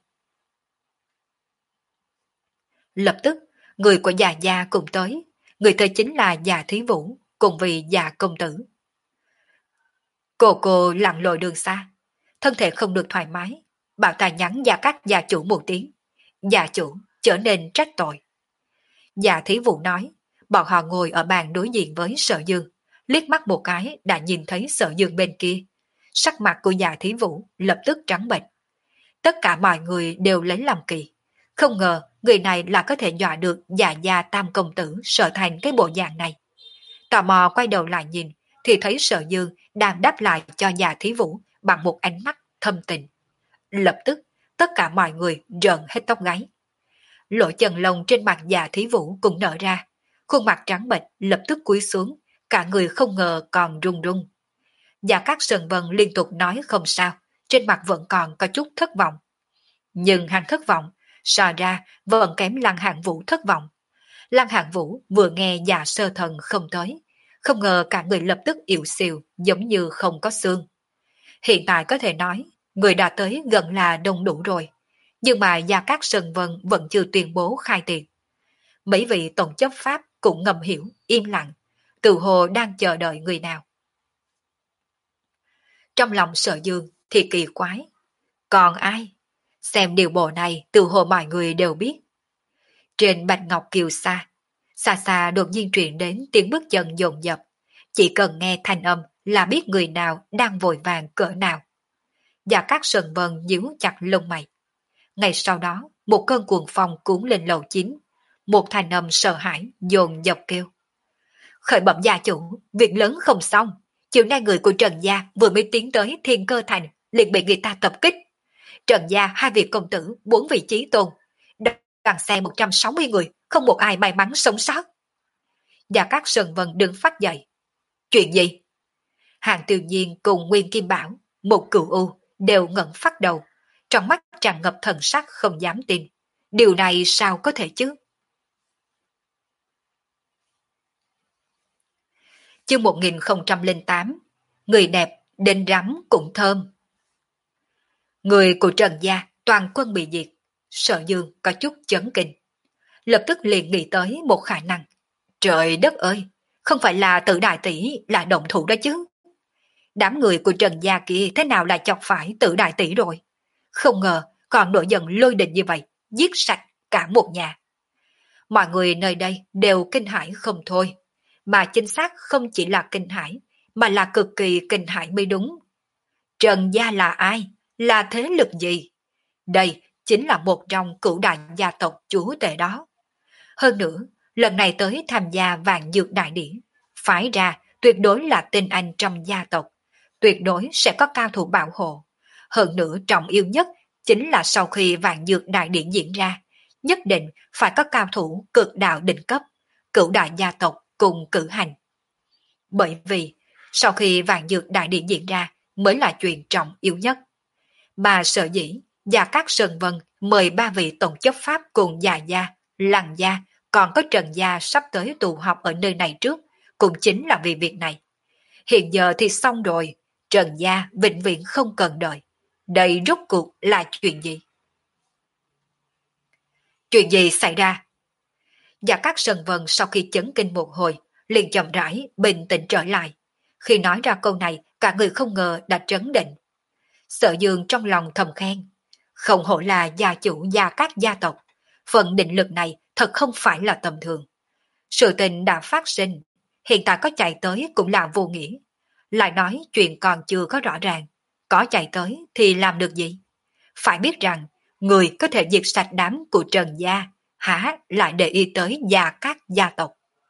Lập tức, người của già gia cùng tới, người tới chính là già Thí Vũ, cùng vì già công tử. Cô cô lặn lội đường xa, thân thể không được thoải mái, bảo ta nhắn Gia Cát gia chủ một tiếng. Gia chủ trở nên trách tội. Già Thí Vũ nói, bọn họ ngồi ở bàn đối diện với Sở Dương, liếc mắt một cái đã nhìn thấy Sở Dương bên kia. Sắc mặt của già Thí Vũ lập tức trắng bệch. Tất cả mọi người đều lấy làm kỳ. Không ngờ người này là có thể dọa được già gia tam công tử Sở thành cái bộ dạng này. Tò mò quay đầu lại nhìn, thì thấy Sở Dương đang đáp lại cho già Thí Vũ bằng một ánh mắt thâm tình. Lập tức, tất cả mọi người rợn hết tóc gáy. Lỗ chân lông trên mặt già Thí Vũ cũng nở ra, khuôn mặt trắng bệch lập tức cúi xuống, cả người không ngờ còn run run. Gia Cát Sơn Vân liên tục nói không sao, trên mặt vẫn còn có chút thất vọng. Nhưng hắn thất vọng, so ra vẫn kém Lăng Hàn Vũ thất vọng. Lăng Hàn Vũ vừa nghe già sơ thần không tới, không ngờ cả người lập tức yếu xìu, giống như không có xương. Hiện tại có thể nói, người đã tới gần là đông đủ rồi, nhưng mà Gia Cát Sơn Vân vẫn chưa tuyên bố khai tiệc. Mấy vị tổng chấp pháp cũng ngầm hiểu, im lặng, tự hồ đang chờ đợi người nào. Trong lòng Sở Dương thì kỳ quái. Còn ai? Xem điều bộ này từ hồ mọi người đều biết. Trên Bạch Ngọc Kiều xa, xa xa đột nhiên truyền đến tiếng bước chân dồn dập. Chỉ cần nghe thanh âm là biết người nào đang vội vàng cỡ nào. Và các Sơn Vân nhíu chặt lông mày. Ngay sau đó, một cơn cuồng phong cuốn lên lầu chín. Một thanh âm sợ hãi dồn dập kêu. Khởi bẩm gia chủ, việc lớn không xong. Chiều nay người của Trần Gia vừa mới tiến tới Thiên Cơ Thành, liền bị người ta tập kích. Trần Gia hai vị công tử, bốn vị chí tôn. Đoàn xe một trăm sáu mươi người, không một ai may mắn sống sót. Gia Cát Sơn Vân đứng phát dậy. Chuyện gì? Hàng Tiêu Nhiên cùng Nguyên Kim Bảo, một cựu u, đều ngẩng phát đầu. Trong mắt tràn ngập thần sắc không dám tin. Điều này sao có thể chứ? Chương một nghìn không trăm lẻ tám. Người đẹp, đến rắm cũng thơm. Người của Trần Gia toàn quân bị diệt. Sở Dương có chút chấn kinh. Lập tức liền nghĩ tới một khả năng. Trời đất ơi, không phải là Tự Đại Tỷ là động thủ đó chứ. Đám người của Trần Gia kia thế nào lại chọc phải Tự Đại Tỷ rồi. Không ngờ còn nổi giận lôi đình như vậy, giết sạch cả một nhà. Mọi người nơi đây đều kinh hãi không thôi. Mà chính xác không chỉ là kinh hãi, mà là cực kỳ kinh hãi mới đúng. Trần Gia là ai? Là thế lực gì? Đây chính là một trong cửu đại gia tộc chúa tể đó. Hơn nữa, lần này tới tham gia vạn dược đại điển, phái ra tuyệt đối là tinh anh trong gia tộc, tuyệt đối sẽ có cao thủ bảo hộ. Hơn nữa trọng yêu nhất chính là sau khi vạn dược đại điển diễn ra, nhất định phải có cao thủ cực đạo đỉnh cấp, cửu đại gia tộc cùng cử hành. Bởi vì sau khi vạn dược đại điển diễn ra mới là chuyện trọng yếu nhất. Mà sở dĩ Gia Cát Sơn Vân mời ba vị tổng chấp pháp cùng Già Gia, Lăng Gia, còn có Trần Gia sắp tới tụ họp ở nơi này trước, cũng chính là vì việc này. Hiện giờ thì xong rồi, Trần Gia vĩnh viễn không cần đợi. Đây rốt cuộc là chuyện gì? Chuyện gì xảy ra? Gia Cát Sơn Vân sau khi chấn kinh một hồi, liền chậm rãi, bình tĩnh trở lại. Khi nói ra câu này, cả người không ngờ đã trấn định. Sở Dương trong lòng thầm khen. Không hổ là gia chủ Gia Cát gia tộc. Phần định lực này thật không phải là tầm thường. Sự tình đã phát sinh, hiện tại có chạy tới cũng là vô nghĩa. Lại nói chuyện còn chưa có rõ ràng. Có chạy tới thì làm được gì? Phải biết rằng, người có thể diệt sạch đám của Trần Gia, hả lại để ý tới Gia Cát gia tộc.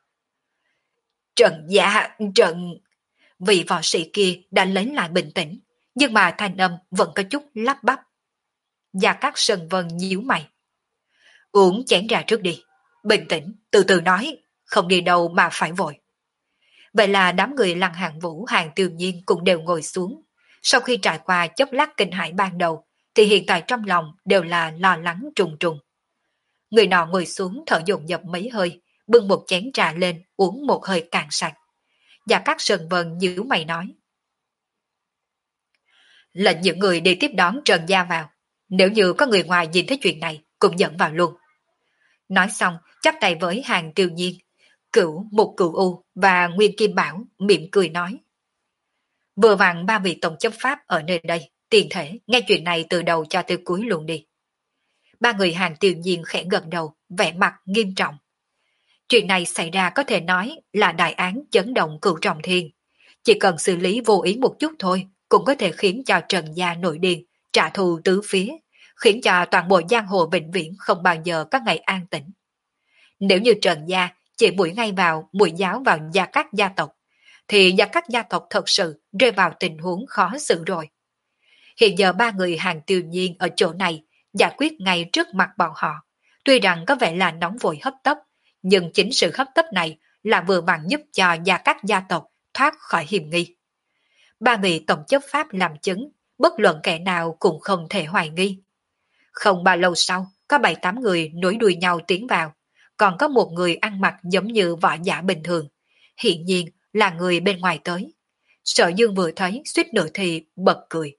Trần Gia, Trần... Vị võ sĩ kia đã lấy lại bình tĩnh, nhưng mà thanh âm vẫn có chút lắp bắp. Gia Cát Sơn Vân nhíu mày. Uống chén trà trước đi, bình tĩnh, từ từ nói, không đi đâu mà phải vội. Vậy là đám người Lăng Hàn Vũ, Hàng Tiêu Nhiên cũng đều ngồi xuống. Sau khi trải qua chốc lát kinh hãi ban đầu, thì hiện tại trong lòng đều là lo lắng trùng trùng. Người nọ ngồi xuống thở dồn dập mấy hơi, bưng một chén trà lên uống một hơi cạn sạch. Gia Cát Sơn Vân nhíu mày nói. Lệnh những người đi tiếp đón Trần Gia vào. Nếu như có người ngoài nhìn thấy chuyện này, cũng dẫn vào luôn. Nói xong, chắp tay với Hàng Tiêu Nhiên, Cửu, một cửu U và Nguyên Kim Bảo mỉm cười nói. Vừa vặn ba vị tổng chấp pháp ở nơi đây, tiền thể, nghe chuyện này từ đầu cho tới cuối luôn đi. Ba người Hàng Tiêu Nhiên khẽ gật đầu, vẻ mặt nghiêm trọng. Chuyện này xảy ra có thể nói là đại án chấn động cửu trọng thiên. Chỉ cần xử lý vô ý một chút thôi, cũng có thể khiến cho Trần Gia nổi điên, trả thù tứ phía, khiến cho toàn bộ giang hồ vĩnh viễn không bao giờ có ngày an tĩnh. Nếu như Trần Gia chỉ mũi ngay vào mũi giáo vào Gia Cát gia tộc, thì Gia Cát gia tộc thật sự rơi vào tình huống khó xử rồi. Hiện giờ ba người Hàng Tiêu Nhiên ở chỗ này giải quyết ngay trước mặt bọn họ, tuy rằng có vẻ là nóng vội hấp tấp, nhưng chính sự hấp tấp này là vừa bằng giúp cho Gia Cát gia tộc thoát khỏi hiểm nghi. Ba vị tổng chấp pháp làm chứng, bất luận kẻ nào cũng không thể hoài nghi. Không bao lâu sau, có bảy tám người nối đuôi nhau tiến vào, còn có một người ăn mặc giống như võ giả bình thường, hiện nhiên là người bên ngoài tới. Sở Dương vừa thấy suýt nữa thì bật cười.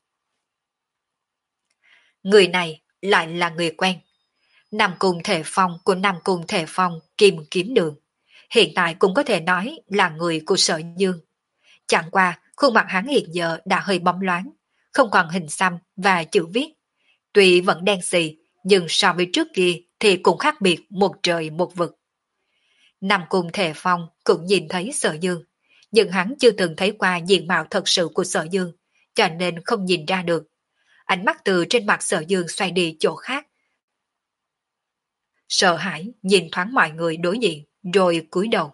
Người này lại là người quen. Nam Cung Thể Phong của Nam Cung Thể Phong Kim Kiếm Đường, hiện tại cũng có thể nói là người của Sở Dương. Chẳng qua, khuôn mặt hắn hiện giờ đã hơi bóng loáng, không còn hình xăm và chữ viết. Tuy vẫn đen xì, nhưng so với trước kia thì cũng khác biệt một trời một vực. Nam Cung Thể Phong cũng nhìn thấy Sở Dương, nhưng hắn chưa từng thấy qua diện mạo thật sự của Sở Dương, cho nên không nhìn ra được. Ánh mắt từ trên mặt Sở Dương xoay đi chỗ khác. sợ hãi nhìn thoáng mọi người đối diện, rồi cúi đầu.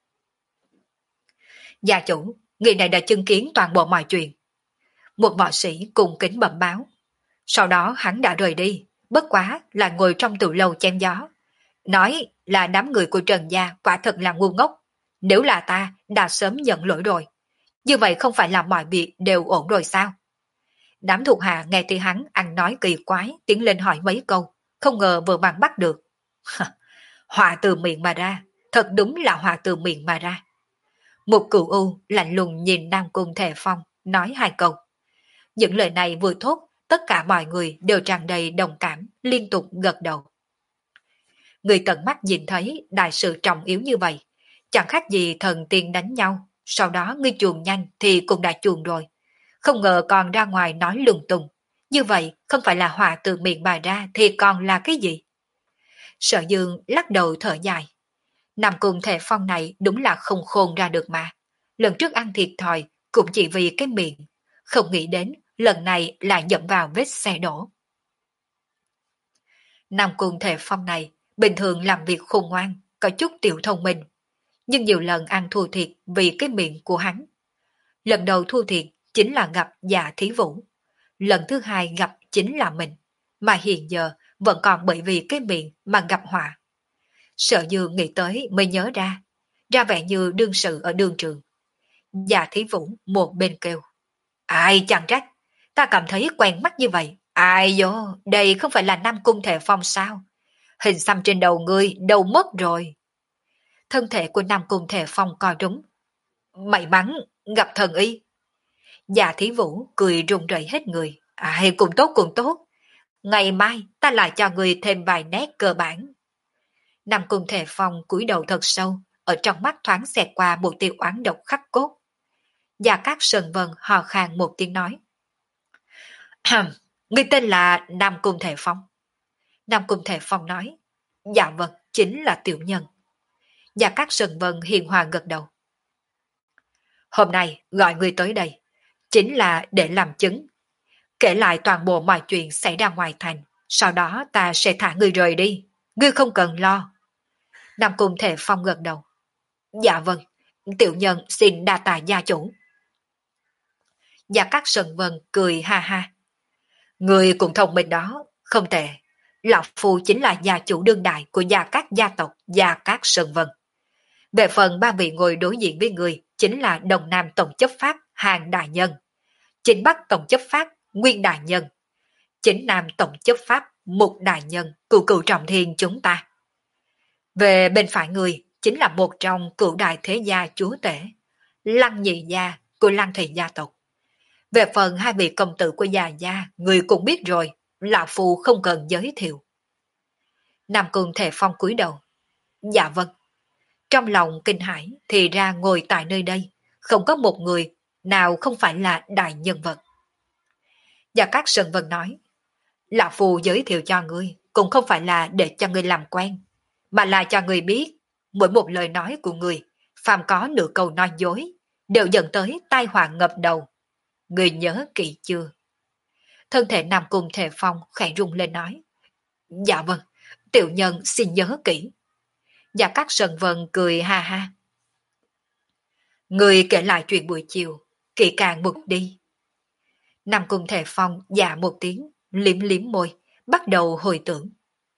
Gia chủ, người này đã chứng kiến toàn bộ mọi chuyện. Một võ sĩ cùng kính bẩm báo. Sau đó hắn đã rời đi, bất quá là ngồi trong tủ lâu chém gió. Nói là đám người của Trần Gia quả thật là ngu ngốc. Nếu là ta, đã sớm nhận lỗi rồi. Như vậy không phải là mọi việc đều ổn rồi sao? Đám thuộc hạ nghe thì hắn ăn nói kỳ quái, tiến lên hỏi mấy câu, không ngờ vừa vặn bắt được. Họa từ miệng mà ra, thật đúng là họa từ miệng mà ra. Một cựu u lạnh lùng nhìn Nam Cung Thề Phong, nói hai câu. Những lời này vừa thốt, tất cả mọi người đều tràn đầy đồng cảm, liên tục gật đầu. Người tận mắt nhìn thấy đại sự trọng yếu như vậy, chẳng khác gì thần tiên đánh nhau, sau đó ngươi chuồn nhanh thì cũng đã chuồn rồi. Không ngờ còn ra ngoài nói lung tung. Như vậy không phải là họa từ miệng mà ra thì còn là cái gì? Sở Dương lắc đầu thở dài. Nam Cung Thề Phong này đúng là không khôn ra được mà. Lần trước ăn thiệt thòi cũng chỉ vì cái miệng. Không nghĩ đến lần này lại dẫm vào vết xe đổ. Nam Cung Thề Phong này bình thường làm việc khôn ngoan, có chút tiểu thông minh. Nhưng nhiều lần ăn thua thiệt vì cái miệng của hắn. Lần đầu thua thiệt chính là gặp Dạ Thí Vũ. Lần thứ hai gặp chính là mình. Mà hiện giờ vẫn còn bởi vì cái miệng mà gặp họa. Sợ Dương nghĩ tới mới nhớ ra. Ra vẻ như đương sự ở đương trường. Dạ Thí Vũ một bên kêu. Ai chẳng trách. Ta cảm thấy quen mắt như vậy. Ai vô, đây không phải là Nam Cung Thề Phong sao? Hình xăm trên đầu ngươi đâu mất rồi. Thân thể của Nam Cung Thề Phong co rúm. May mắn gặp thần y. Dạ Thí Vũ cười rụng rẩy hết người. Ai cũng tốt cũng tốt. Ngày mai ta lại cho người thêm vài nét cơ bản. Nam Cung Thề Phong cúi đầu thật sâu, ở trong mắt thoáng xẹt qua một tia oán độc khắc cốt. Gia Cát Sơn Vân hò khan một tiếng nói. Người tên là Nam Cung Thề Phong. Nam Cung Thề Phong nói. Dạ vâng, chính là tiểu nhân. Gia Cát Sơn Vân hiền hòa gật đầu. Hôm nay gọi người tới đây, chính là để làm chứng. Kể lại toàn bộ mọi chuyện xảy ra ngoài thành, sau đó ta sẽ thả người rời đi. Ngươi không cần lo. Nam Cung Thề Phong gật đầu. Dạ vâng, tiểu nhân xin đa tạ gia chủ. Gia Cát Sơn Vân cười ha ha. Người cũng thông minh đó, không tệ. Lão Phu chính là gia chủ đương đại của Gia Cát gia tộc Gia Cát Sơn Vân. Về phần ba vị ngồi đối diện với người chính là Đồng Nam Tổng chấp pháp Hàng Đại Nhân, Chính Bắc Tổng chấp pháp Nguyên Đại Nhân, Chính Nam Tổng chấp pháp Mục Đại Nhân, cựu cựu trọng thiên chúng ta. Về bên phải người chính là một trong cựu đại thế gia chúa tể, Lăng Nhị Gia của Lăng Thị gia tộc. Về phần hai vị công tử của Già Gia, người cũng biết rồi, Lão Phu không cần giới thiệu. Nam Cung Thề Phong cúi đầu. Dạ vâng. Trong lòng kinh hãi thì ra ngồi tại nơi đây, không có một người nào không phải là đại nhân vật. Gia Cát Sơn Vân nói, Lão Phu giới thiệu cho ngươi cũng không phải là để cho ngươi làm quen, mà là cho ngươi biết, mỗi một lời nói của ngươi, phàm có nửa câu nói dối, đều dẫn tới tai họa ngập đầu. Ngươi nhớ kỹ chưa? Thân thể Nam Cung Thề Phong khẽ rung lên nói, dạ vâng, tiểu nhân xin nhớ kỹ. Gia Cát Sơn Vân cười ha ha. Người kể lại chuyện buổi chiều, kỹ càng một đi. Nam Cung Thề Phong dạ một tiếng, liếm liếm môi, bắt đầu hồi tưởng.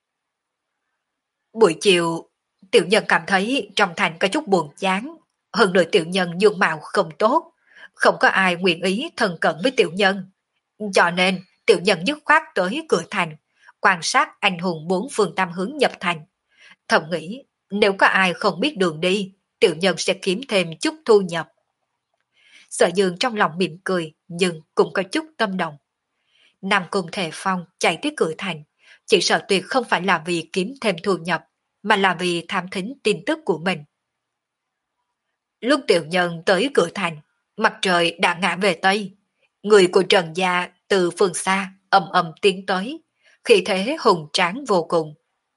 Buổi chiều, tiểu nhân cảm thấy trong thành có chút buồn chán, hơn nữa tiểu nhân dung mạo không tốt, không có ai nguyện ý thân cận với tiểu nhân. Cho nên, tiểu nhân dứt khoát tới cửa thành, quan sát anh hùng bốn phương tam hướng nhập thành. Thầm nghĩ, nếu có ai không biết đường đi, tiểu nhân sẽ kiếm thêm chút thu nhập. Sở Dương trong lòng mỉm cười, nhưng cũng có chút tâm động. Nam Cung Thề Phong chạy tới cửa thành, chỉ sợ tuyệt không phải là vì kiếm thêm thu nhập, mà là vì tham thính tin tức của mình. Lúc tiểu nhân tới cửa thành, mặt trời đã ngã về Tây. Người của Trần Gia từ phương xa ầm ầm tiến tới, khí thế hùng tráng vô cùng.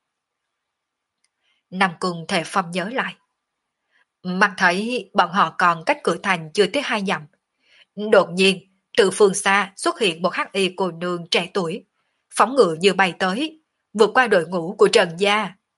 Nam Cung Thề Phong nhớ lại. Mặt thấy bọn họ còn cách cửa thành chưa tới hai dặm. Đột nhiên, từ phương xa xuất hiện một hắc y cô nương trẻ tuổi, phóng ngựa như bay tới, vượt qua đội ngũ của Trần Gia,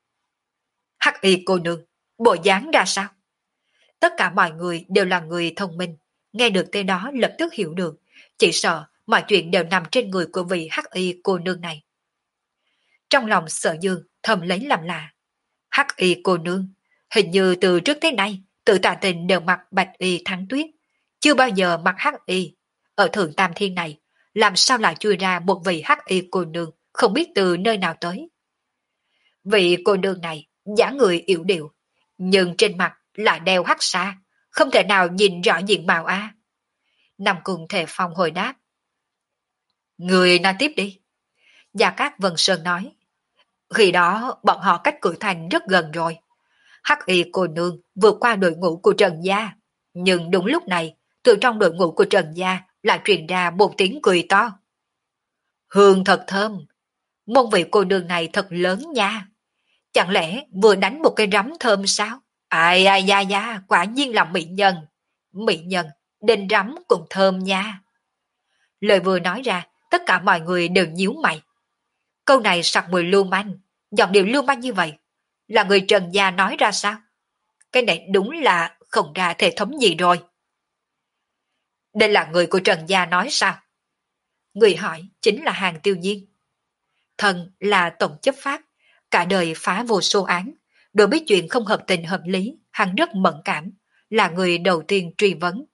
Hắc y cô nương, bộ dáng ra sao? Tất cả mọi người đều là người thông minh, nghe được tên đó lập tức hiểu được, chỉ sợ mọi chuyện đều nằm trên người của vị hắc y cô nương này. Trong lòng Sở Dương thầm lấy làm lạ. Hắc y cô nương, hình như từ trước tới nay, tự tạ tình đều mặc bạch y thắng tuyết, chưa bao giờ mặc hắc y. Ở Thượng Tam Thiên này, làm sao lại chui ra một vị hắc y cô nương không biết từ nơi nào tới. Vị cô nương này, dáng người yểu điệu, nhưng trên mặt lại đeo hắc sa, không thể nào nhìn rõ diện mạo a. Nằm cùng Thể Phong hồi đáp. Người nói tiếp đi. Gia Cát Vân Sơn nói. Khi đó bọn họ cách Cửu Thành rất gần rồi. Hắc y cô nương vượt qua đội ngũ của Trần Gia. Nhưng đúng lúc này, từ trong đội ngũ của Trần Gia lại truyền ra một tiếng cười to. Hương thật thơm. Môn vị cô nương này thật lớn nha. Chẳng lẽ vừa đánh một cây rắm thơm sao? Ai ai da da, quả nhiên là mỹ nhân. Mỹ nhân, đinh rắm cũng thơm nha. Lời vừa nói ra, tất cả mọi người đều nhíu mày. Câu này sặc mùi lưu manh, giọng điệu lưu manh như vậy. Là người Trần Gia nói ra sao? Cái này đúng là không ra thể thống gì rồi. Đây là người của Trần Gia nói sao? Người hỏi chính là Hàng Tiêu Nhiên. Thần là tổng chấp pháp, cả đời phá vô số án, đối biết chuyện không hợp tình hợp lý, hắn rất mẫn cảm, là người đầu tiên truy vấn.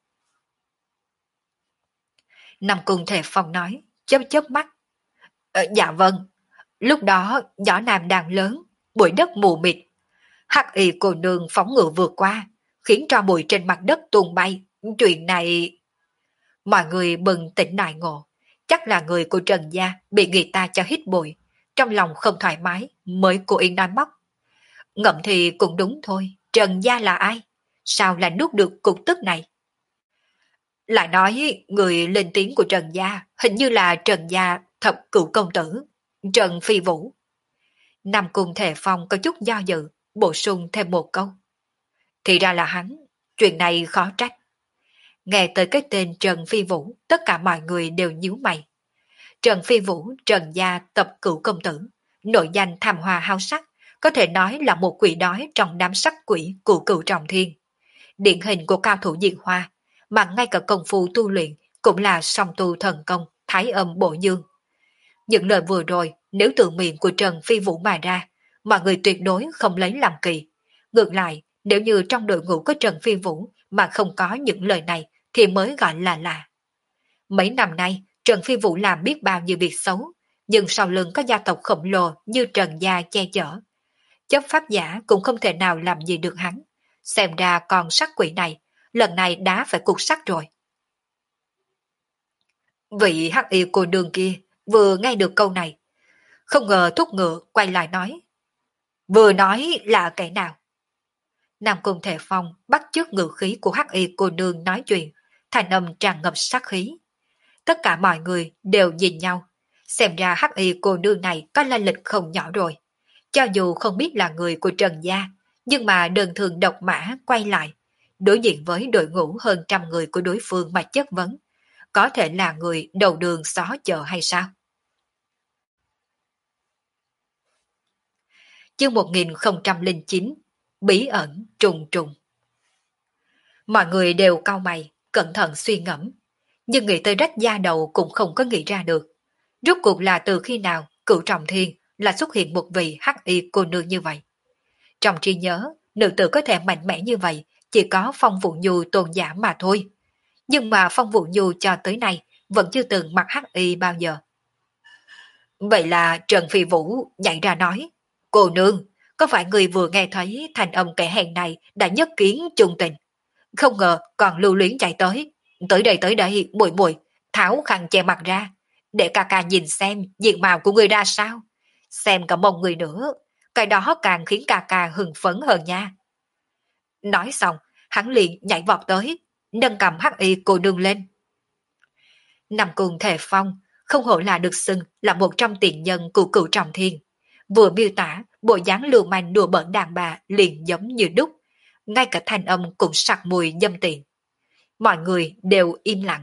Nằm cùng Thể Phong nói, chớp chớp mắt. Ờ, dạ vâng, lúc đó gió nam đang lớn, bụi đất mù mịt. Hắc y cô nương phóng ngựa vượt qua, khiến cho bụi trên mặt đất tuôn bay. Chuyện này... Mọi người bừng tỉnh đại ngộ, chắc là người của Trần Gia bị người ta cho hít bụi, trong lòng không thoải mái mới cố ý nói móc. Ngậm thì cũng đúng thôi, Trần Gia là ai? Sao lại nuốt được cục tức này? Lại nói người lên tiếng của Trần Gia hình như là Trần Gia thập cửu công tử, Trần Phi Vũ. Nằm cùng Thể Phong có chút do dự, bổ sung thêm một câu. Thì ra là hắn, chuyện này khó trách. Nghe tới cái tên Trần Phi Vũ, tất cả mọi người đều nhíu mày. Trần Phi Vũ, Trần Gia tập cửu công tử, nội danh tham hoa hao sắc, có thể nói là một quỷ đói trong đám sắc quỷ của cửu trọng thiên. Điển hình của cao thủ diện hoa, mà ngay cả công phu tu luyện cũng là song tu thần công, thái âm bổ dương. Những lời vừa rồi, nếu từ miệng của Trần Phi Vũ mà ra, mọi người tuyệt đối không lấy làm kỳ. Ngược lại, nếu như trong đội ngũ có Trần Phi Vũ mà không có những lời này, thì mới gọi là lạ. Mấy năm nay, Trần Phi Vũ làm biết bao nhiêu việc xấu, nhưng sau lưng có gia tộc khổng lồ như Trần Gia che chở. Chấp pháp giả cũng không thể nào làm gì được hắn. Xem ra con sắc quỷ này, lần này đã phải cục sắt rồi. Vị hắc y cô nương kia vừa nghe được câu này, không ngờ thúc ngựa quay lại nói. Vừa nói là kẻ nào? Nam Cung Thể Phong bắt chước ngữ khí của hắc y cô nương nói chuyện, thành âm tràn ngập sát khí. Tất cả mọi người đều nhìn nhau, xem ra hắc y cô nương này có lai lịch không nhỏ rồi. Cho dù không biết là người của Trần Gia, nhưng mà đơn thường độc mã quay lại, đối diện với đội ngũ hơn trăm người của đối phương mà chất vấn, có thể là người đầu đường xó chợ hay sao? Chương một nghìn không trăm lẻ chín, bí ẩn trùng trùng. Mọi người đều cau mày, cẩn thận suy ngẫm, nhưng nghĩ tới rách da đầu cũng không có nghĩ ra được. Rốt cuộc là từ khi nào Cửu Trọng Thiên là xuất hiện một vị hắc y cô nương như vậy? Trong trí nhớ, nữ tử có thể mạnh mẽ như vậy chỉ có Phong Vũ Nhu tôn giả mà thôi. Nhưng mà Phong Vũ Nhu cho tới nay vẫn chưa từng mặc hắc y bao giờ. Vậy là Trần Phi Vũ nhảy ra nói, cô nương, có phải người vừa nghe thấy thành âm kẻ hèn này đã nhất kiến chung tình? Không ngờ còn lưu luyến chạy tới. Tới đây tới đây, muội muội tháo khăn che mặt ra, để ca ca nhìn xem diện mạo của người ra sao. Xem cả mông người nữa, cái đó càng khiến ca ca hưng phấn hơn nha. Nói xong, hắn liền nhảy vọt tới, nâng cầm hắc y cô nương lên. Nằm cùng Thể Phong, không hổ là được xưng là một trong tiền nhân của Cửu Trọng Thiên. Vừa miêu tả, bộ dáng lưu manh đùa bỡn đàn bà liền giống như đúc, ngay cả thanh âm cũng sặc mùi dâm tiện. Mọi người đều im lặng.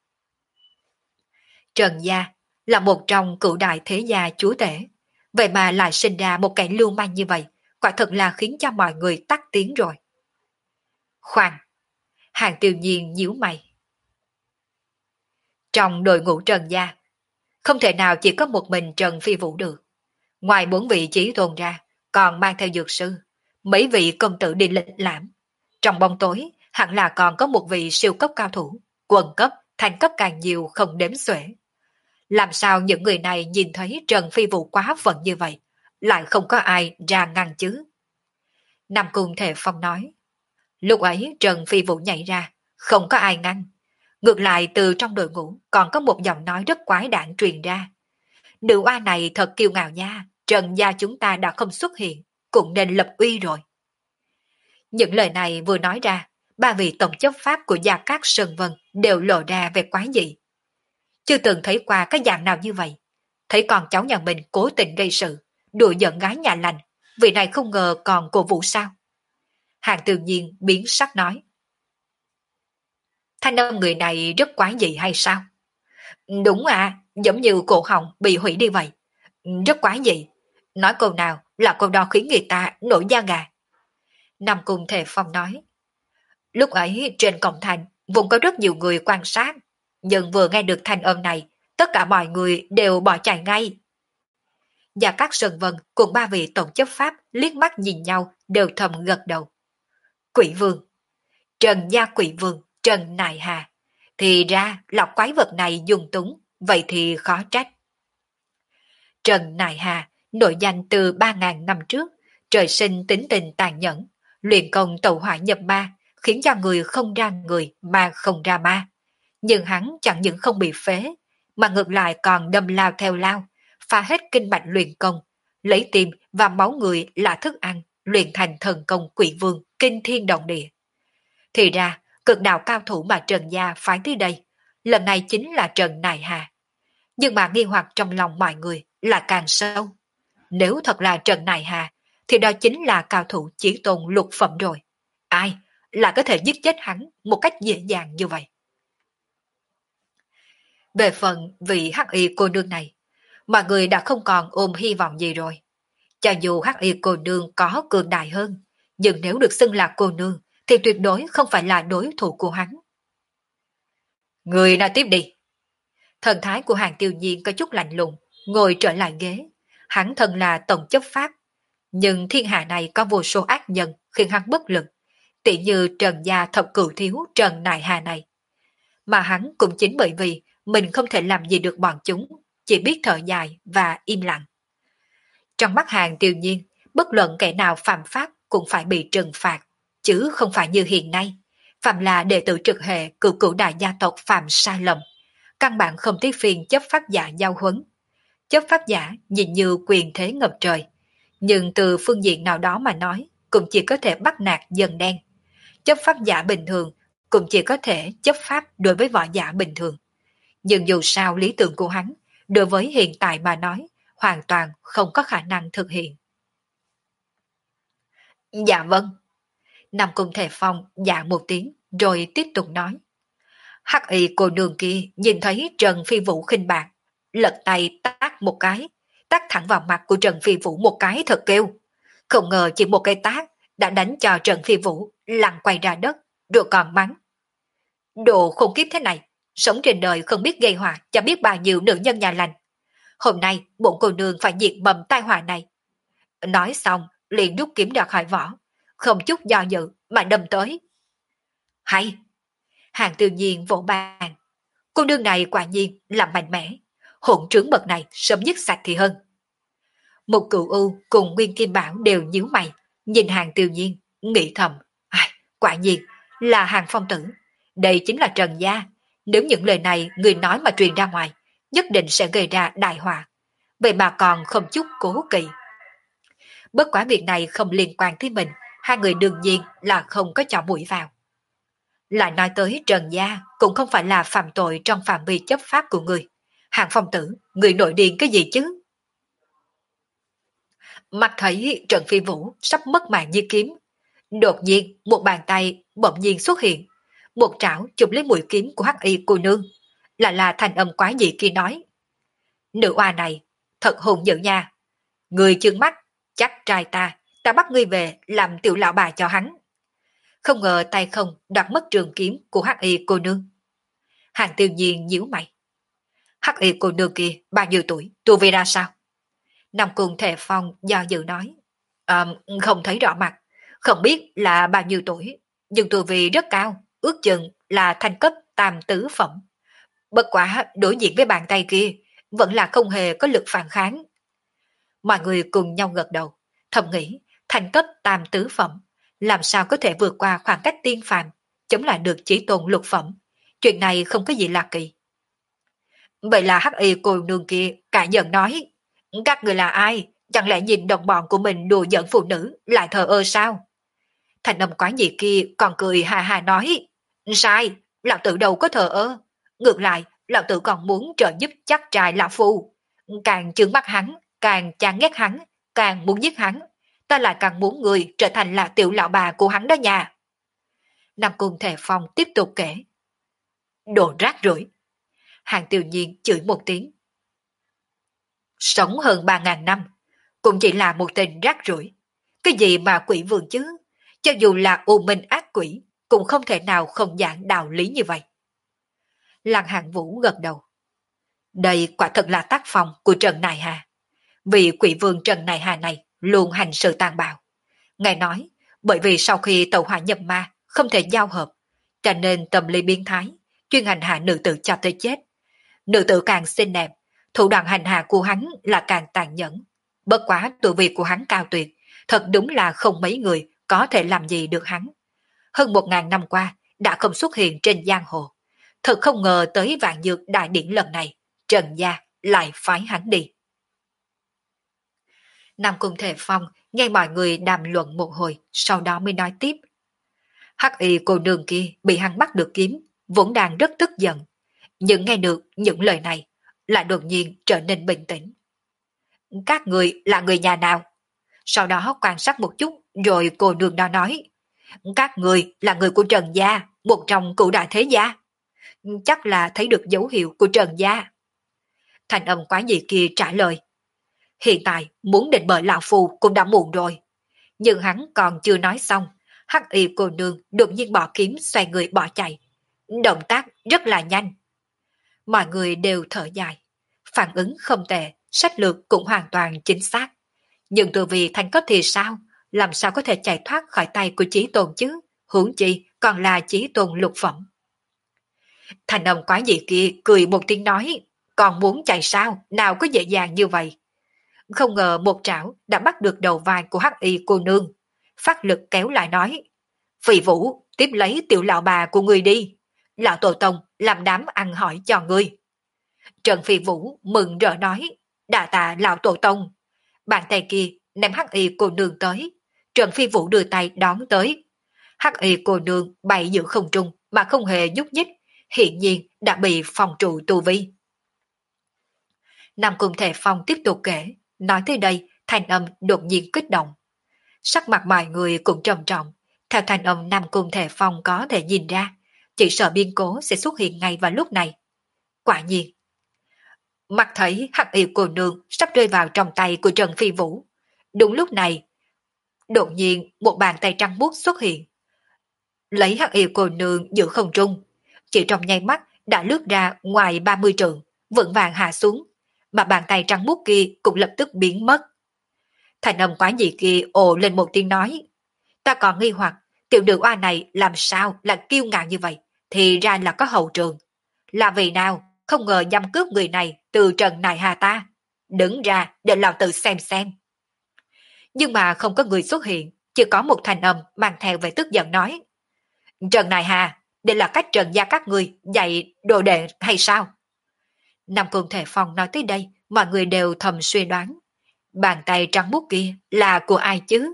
Trần Gia là một trong cửu đại thế gia chúa tể, vậy mà lại sinh ra một kẻ lưu manh như vậy, quả thật là khiến cho mọi người tắt tiếng rồi. Khoan, Hàng Tiêu Nhiên nhíu mày. Trong đội ngũ Trần gia, không thể nào chỉ có một mình Trần Phi Vũ được. Ngoài bốn vị chí tôn ra, còn mang theo dược sư, mấy vị công tử đi lịch lãm. Trong bóng tối, hẳn là còn có một vị siêu cấp cao thủ, quần cấp, thành cấp càng nhiều không đếm xuể. Làm sao những người này nhìn thấy Trần Phi Vũ quá phận như vậy, lại không có ai ra ngăn chứ? Nam Cung Thể Phong nói. Lúc ấy Trần Phi Vũ nhảy ra, không có ai ngăn. Ngược lại từ trong đội ngũ còn có một giọng nói rất quái đản truyền ra. Nữ oa này thật kiêu ngạo nha, Trần gia chúng ta đã không xuất hiện, cũng nên lập uy rồi. Những lời này vừa nói ra, ba vị tổng chấp pháp của Gia Cát Sơn Vân đều lộ ra về quái dị. Chưa từng thấy qua cái dạng nào như vậy. Thấy con cháu nhà mình cố tình gây sự, đùa giận gái nhà lành, vị này không ngờ còn cổ vũ sao? Hàng Tự Nhiên biến sắc nói. Thanh âm người này rất quái dị hay sao? Đúng à, giống như cổ họng bị hủy đi vậy. Rất quái dị. Nói câu nào là câu đó khiến người ta nổi da gà. Nam Cung Thể Phong nói. Lúc ấy trên cổng thành vùng có rất nhiều người quan sát, nhưng vừa nghe được thanh âm này, tất cả mọi người đều bỏ chạy ngay. Và các Sơn Vân cùng ba vị tổng chấp pháp liếc mắt nhìn nhau đều thầm gật đầu. Quỷ vương, Trần gia quỷ vương, Trần Nại Hà, thì ra là quái vật này dùng túng, vậy thì khó trách. Trần Nại Hà nổi danh từ ba ngàn năm trước, trời sinh tính tình tàn nhẫn, luyện công tẩu hỏa nhập ma, khiến cho người không ra người mà không ra ma. Nhưng hắn chẳng những không bị phế, mà ngược lại còn đâm lao theo lao, phá hết kinh mạch luyện công, lấy tim và máu người là thức ăn, luyện thành thần công quỷ vương, kinh thiên động địa. Thì ra, cực đạo cao thủ mà Trần gia phái tới đây, lần này chính là Trần Nại Hà. Nhưng mà nghi hoặc trong lòng mọi người là càng sâu. Nếu thật là Trần Nại Hà, thì đó chính là cao thủ chí tôn lục phẩm rồi. Ai là có thể giết chết hắn một cách dễ dàng như vậy? Về phần vị hắc y cô nương này, mọi người đã không còn ôm hy vọng gì rồi. Cho dù hắc y cô nương có cường đại hơn, nhưng nếu được xưng là cô nương, thì tuyệt đối không phải là đối thủ của hắn. Người nào tiếp đi. Thần thái của Hàng Tiêu Nhiên có chút lạnh lùng, ngồi trở lại ghế. Hắn thân là tổng chấp pháp, nhưng thiên hạ này có vô số ác nhân khiến hắn bất lực, tỉ như Trần gia thập cửu thiếu Trần Nại Hà này. Mà hắn cũng chính bởi vì mình không thể làm gì được bọn chúng, chỉ biết thở dài và im lặng. Trong mắt Hàng Tiêu Nhiên, bất luận kẻ nào phạm pháp cũng phải bị trừng phạt, chứ không phải như hiện nay. Phạm là đệ tử trực hệ cửu cửu đại gia tộc phạm sai lầm, căn bản không tiếc phiền chấp pháp giả giao huấn. Chấp pháp giả nhìn như quyền thế ngập trời, nhưng từ phương diện nào đó mà nói, cũng chỉ có thể bắt nạt dân đen. Chấp pháp giả bình thường cũng chỉ có thể chấp pháp đối với võ giả bình thường. Nhưng dù sao lý tưởng của hắn, đối với hiện tại mà nói, hoàn toàn không có khả năng thực hiện. Dạ vâng. Nam Cung Thể Phong dạ một tiếng, rồi tiếp tục nói. Hắc y cô nương kia nhìn thấy Trần Phi Vũ khinh bạc, lật tay tát một cái, tát thẳng vào mặt của Trần Phi Vũ một cái thật kêu. Không ngờ chỉ một cái tát đã đánh cho Trần Phi Vũ lăn quay ra đất, rồi còn mắng. Đồ khủng khiếp thế này, sống trên đời không biết gây họa cho biết bao nhiêu nữ nhân nhà lành. Hôm nay bổn cô nương phải diệt mầm tai họa này. Nói xong liền rút kiếm ra khỏi vỏ, không chút do dự mà đâm tới. Hay! Hàng Tự Nhiên vỗ bàn. Cô nương này quả nhiên là mạnh mẽ, hỗn trướng bậc này sớm dứt sạch thì hơn. Một cựu u cùng Nguyên Kim Bảo đều nhíu mày, nhìn Hàng Tự Nhiên, nghĩ thầm. Ai, quả nhiên là Hàng Phong tử. Đây chính là Trần gia. Nếu những lời này người nói mà truyền ra ngoài, nhất định sẽ gây ra đại họa. Vậy mà còn không chút cố kỵ. Bất quá việc này không liên quan tới mình, hai người đương nhiên là không có chọn mũi vào. Lại nói tới Trần gia cũng không phải là phạm tội trong phạm vi chấp pháp của người. Hàng Phong tử, người nổi điên cái gì chứ? Mặt thấy Trần Phi Vũ sắp mất mạng như kiếm. Đột nhiên một bàn tay bỗng nhiên xuất hiện, một trảo chụp lấy mũi kiếm của hắc y cô nương. Là là thành âm quái dị kia nói. Nữ oa này thật hùng dữ nha. Người chương mắt chắc trai ta ta bắt ngươi về làm tiểu lão bà cho hắn. Không ngờ tay không đoạt mất trường kiếm của hắc y cô nương. Hàng Tiêu Nhiên nhíu mày. Hắc y cô nương kia bao nhiêu tuổi, tu vi ra sao? Nam Cung Thề Phong do dự nói. À, không thấy rõ mặt, không biết là bao nhiêu tuổi, nhưng tu vi rất cao, ước chừng là thành cấp tam tứ phẩm. Bất quả đối diện với bàn tay kia, vẫn là không hề có lực phản kháng. Mọi người cùng nhau gật đầu, thầm nghĩ thành cấp tam tứ phẩm, làm sao có thể vượt qua khoảng cách tiên phàm, chống lại được chỉ tôn lục phẩm. Chuyện này không có gì lạ kỳ. Vậy là hắc y cô nương kia cả giận nói, các người là ai? Chẳng lẽ nhìn đồng bọn của mình đùa giỡn phụ nữ lại thờ ơ sao? Thành âm quái dị kia còn cười hà hà nói, sai, lão tử đâu có thờ ơ. Ngược lại, lão tử còn muốn trợ giúp chắc trai lão phu. Càng chướng mắt hắn, càng chán ghét hắn, càng muốn giết hắn. Ta lại càng muốn người trở thành là tiểu lão bà của hắn đó nha. Nam Cung Thề Phong tiếp tục kể. Đồ rác rưởi. Hàng Tiêu Nhiên chửi một tiếng. Sống hơn ba ngàn năm, cũng chỉ là một tên rác rưởi. Cái gì mà quỷ vương chứ? Cho dù là u minh ác quỷ, cũng không thể nào không giảng đạo lý như vậy. Lăng Hạng Vũ gật đầu. Đây quả thật là tác phong của Trần Nài Hà. Vì quỷ vương Trần Nài Hà này luôn hành sự tàn bạo. Ngài nói, bởi vì sau khi tẩu hỏa nhập ma không thể giao hợp, cho nên tâm lý biến thái, chuyên hành hạ nữ tử cho tới chết. Nữ tử càng xinh đẹp, thủ đoạn hành hạ của hắn là càng tàn nhẫn. Bất quá tu vi của hắn cao tuyệt, thật đúng là không mấy người có thể làm gì được hắn. Hơn một ngàn năm qua đã không xuất hiện trên giang hồ. Thật không ngờ tới Vạn Dược đại điển lần này, Trần gia lại phái hắn đi. Nam Cung Thề Phong nghe mọi người đàm luận một hồi, sau đó mới nói tiếp. Hắc y cô nương kia bị hắn bắt được kiếm, vốn đang rất tức giận. Nhưng nghe được những lời này, lại đột nhiên trở nên bình tĩnh. Các người là người nhà nào? Sau đó quan sát một chút, rồi cô nương đó nói. Các người là người của Trần gia, một trong cửu đại thế gia. Chắc là thấy được dấu hiệu của Trần gia. Thành âm quái dị kia trả lời. Hiện tại muốn định bợ lão phù cũng đã muộn rồi. Nhưng hắn còn chưa nói xong, hắc y cô nương đột nhiên bỏ kiếm xoay người bỏ chạy. Động tác rất là nhanh. Mọi người đều thở dài. Phản ứng không tệ, sách lược cũng hoàn toàn chính xác. Nhưng từ vì thành cấp thì sao? Làm sao có thể chạy thoát khỏi tay của Chí Tôn chứ? Huống chi còn là Chí Tôn lục phẩm. Thành âm quái dị kia cười một tiếng nói, còn muốn chạy sao? Nào có dễ dàng như vậy? Không ngờ một trảo đã bắt được đầu vai của hắc y cô nương. Phát lực kéo lại nói, Phỉ Vũ, tiếp lấy tiểu lão bà của người đi. Lão Tổ Tông làm đám ăn hỏi cho ngươi. Trần Phi Vũ mừng rỡ nói, đà tạ lão Tổ Tông. Bàn tay kia ném hắc y cô nương tới. Trần Phi Vũ đưa tay đón tới. Hắc y cô nương bay giữa không trung mà không hề nhúc nhích, hiện nhiên đã bị phòng trụ tu vi. Nam Cung Thề Phong tiếp tục kể, nói tới đây, thanh âm đột nhiên kích động. Sắc mặt mọi người cũng trầm trọng, theo thanh âm Nam Cung Thề Phong có thể nhìn ra, chỉ sợ biên cố sẽ xuất hiện ngay vào lúc này. Quả nhiên, mắt thấy hắc y cô nương sắp rơi vào trong tay của Trần Phi Vũ. Đúng lúc này, đột nhiên một bàn tay trắng buốt xuất hiện. Lấy hắc y cô nương giữa không trung, chỉ trong nháy mắt đã lướt ra ngoài ba mươi trượng, vững vàng hạ xuống, mà bàn tay trắng muốt kia cũng lập tức biến mất. Thành âm quái dị kia ồ lên một tiếng nói, ta còn nghi hoặc tiểu nữ oa này làm sao là kiêu ngạo như vậy, thì ra là có hậu trường. Là vì nào, không ngờ giam cướp người này từ Trần Nài Hà ta. Đứng ra để lão tự xem xem. Nhưng mà không có người xuất hiện, chỉ có một thành âm mang theo vẻ tức giận nói, Trần Nài Hà, đây là cách Trần gia các người dạy đồ đệ hay sao? Nam Cung Thể Phong nói tới đây, mọi người đều thầm suy đoán. Bàn tay trắng muốt kia là của ai chứ?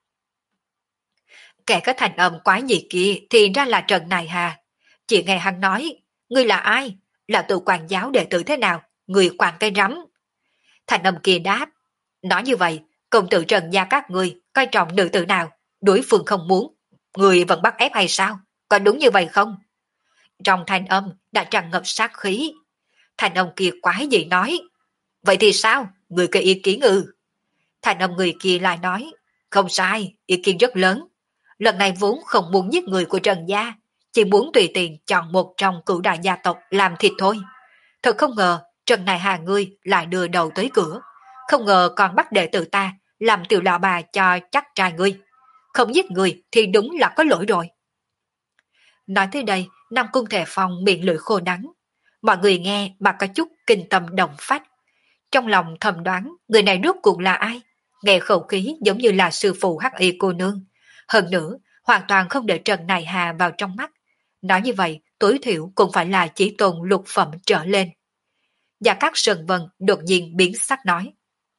Kẻ có thành âm quái dị kia thì ra là Trần Nài Hà. Chỉ nghe hắn nói, ngươi là ai? Là tự quản giáo đệ tử thế nào? Người quản cây rắm. Thành âm kia đáp, nói như vậy, công tử Trần gia các ngươi coi trọng nữ tử nào? Đối phương không muốn, người vẫn bắt ép hay sao? Có đúng như vậy không? Trong thanh âm đã tràn ngập sát khí. Thành âm kia quái dị nói, vậy thì sao? Người có ý kiến ư? Thành âm người kia lại nói, Không sai, ý kiến rất lớn. Lần này vốn không muốn giết người của Trần Gia, chỉ muốn tùy tiện chọn một trong cửu đại gia tộc làm thịt thôi. Thật không ngờ, Trần Này Hà ngươi lại đưa đầu tới cửa. Không ngờ còn bắt đệ tử ta làm tiểu lão bà cho chắc trai ngươi. Không giết người thì đúng là có lỗi rồi. Nói tới đây, Nam Cung Thể Phong miệng lưỡi khô đắng. Mọi người nghe mà có chút kinh tâm động phách. Trong lòng thầm đoán người này rốt cuộc là ai? Nghe khẩu khí giống như là sư phụ hắc y cô nương. Hơn nữa, hoàn toàn không để Trần Này Hà vào trong mắt. Nói như vậy, tối thiểu cũng phải là chỉ tôn lục phẩm trở lên. Gia Cát Sơn Vân đột nhiên biến sắc nói.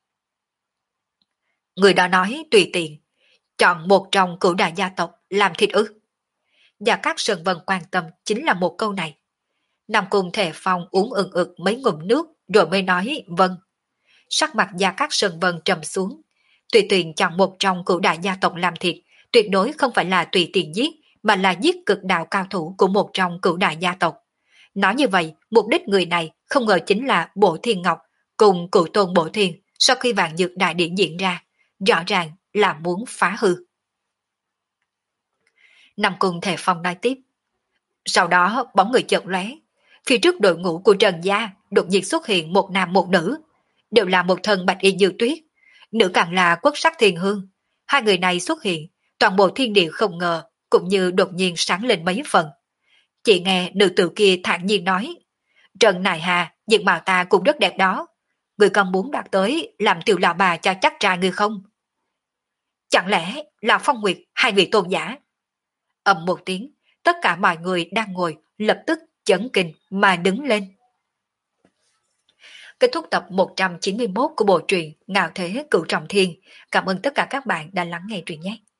Người đó nói tùy tiện, chọn một trong cửu đại gia tộc làm thịt ư. Gia Cát Sơn Vân quan tâm chính là một câu này. Nam Cung Thể Phong uống ừng ực mấy ngụm nước rồi mới nói vâng. Sắc mặt Gia Cát Sơn Vân trầm xuống. Tùy tiện chọn một trong cửu đại gia tộc làm thịt, tuyệt đối không phải là tùy tiện giết, mà là giết cực đạo cao thủ của một trong cửu đại gia tộc. Nói như vậy, mục đích người này không ngờ chính là Bổ Thiên Ngọc cùng cửu tôn Bổ Thiên sau khi vạn dược đại điển diễn ra, rõ ràng là muốn phá hư. Nam Cung Thể Phong nói tiếp. Sau đó bóng người chợt lóe, phía trước đội ngũ của Trần Gia đột nhiên xuất hiện một nam một nữ, đều là một thân bạch y như tuyết, nữ càng là quốc sắc thiên hương. Hai người này xuất hiện, toàn bộ thiên địa không ngờ cũng như đột nhiên sáng lên mấy phần. Chị nghe nữ tử kia thản nhiên nói, Trần Nài Hà, diện mạo ta cũng rất đẹp đó. Người còn muốn đạt tới làm tiểu lão bà cho chắc trai người không? Chẳng lẽ là Phong Nguyệt hai vị tôn giả? Ầm một tiếng, tất cả mọi người đang ngồi lập tức chấn kinh mà đứng lên. Kết thúc tập một trăm chín mươi mốt của bộ truyện Ngạo Thế Cửu Trọng Thiên. Cảm ơn tất cả các bạn đã lắng nghe truyện nhé.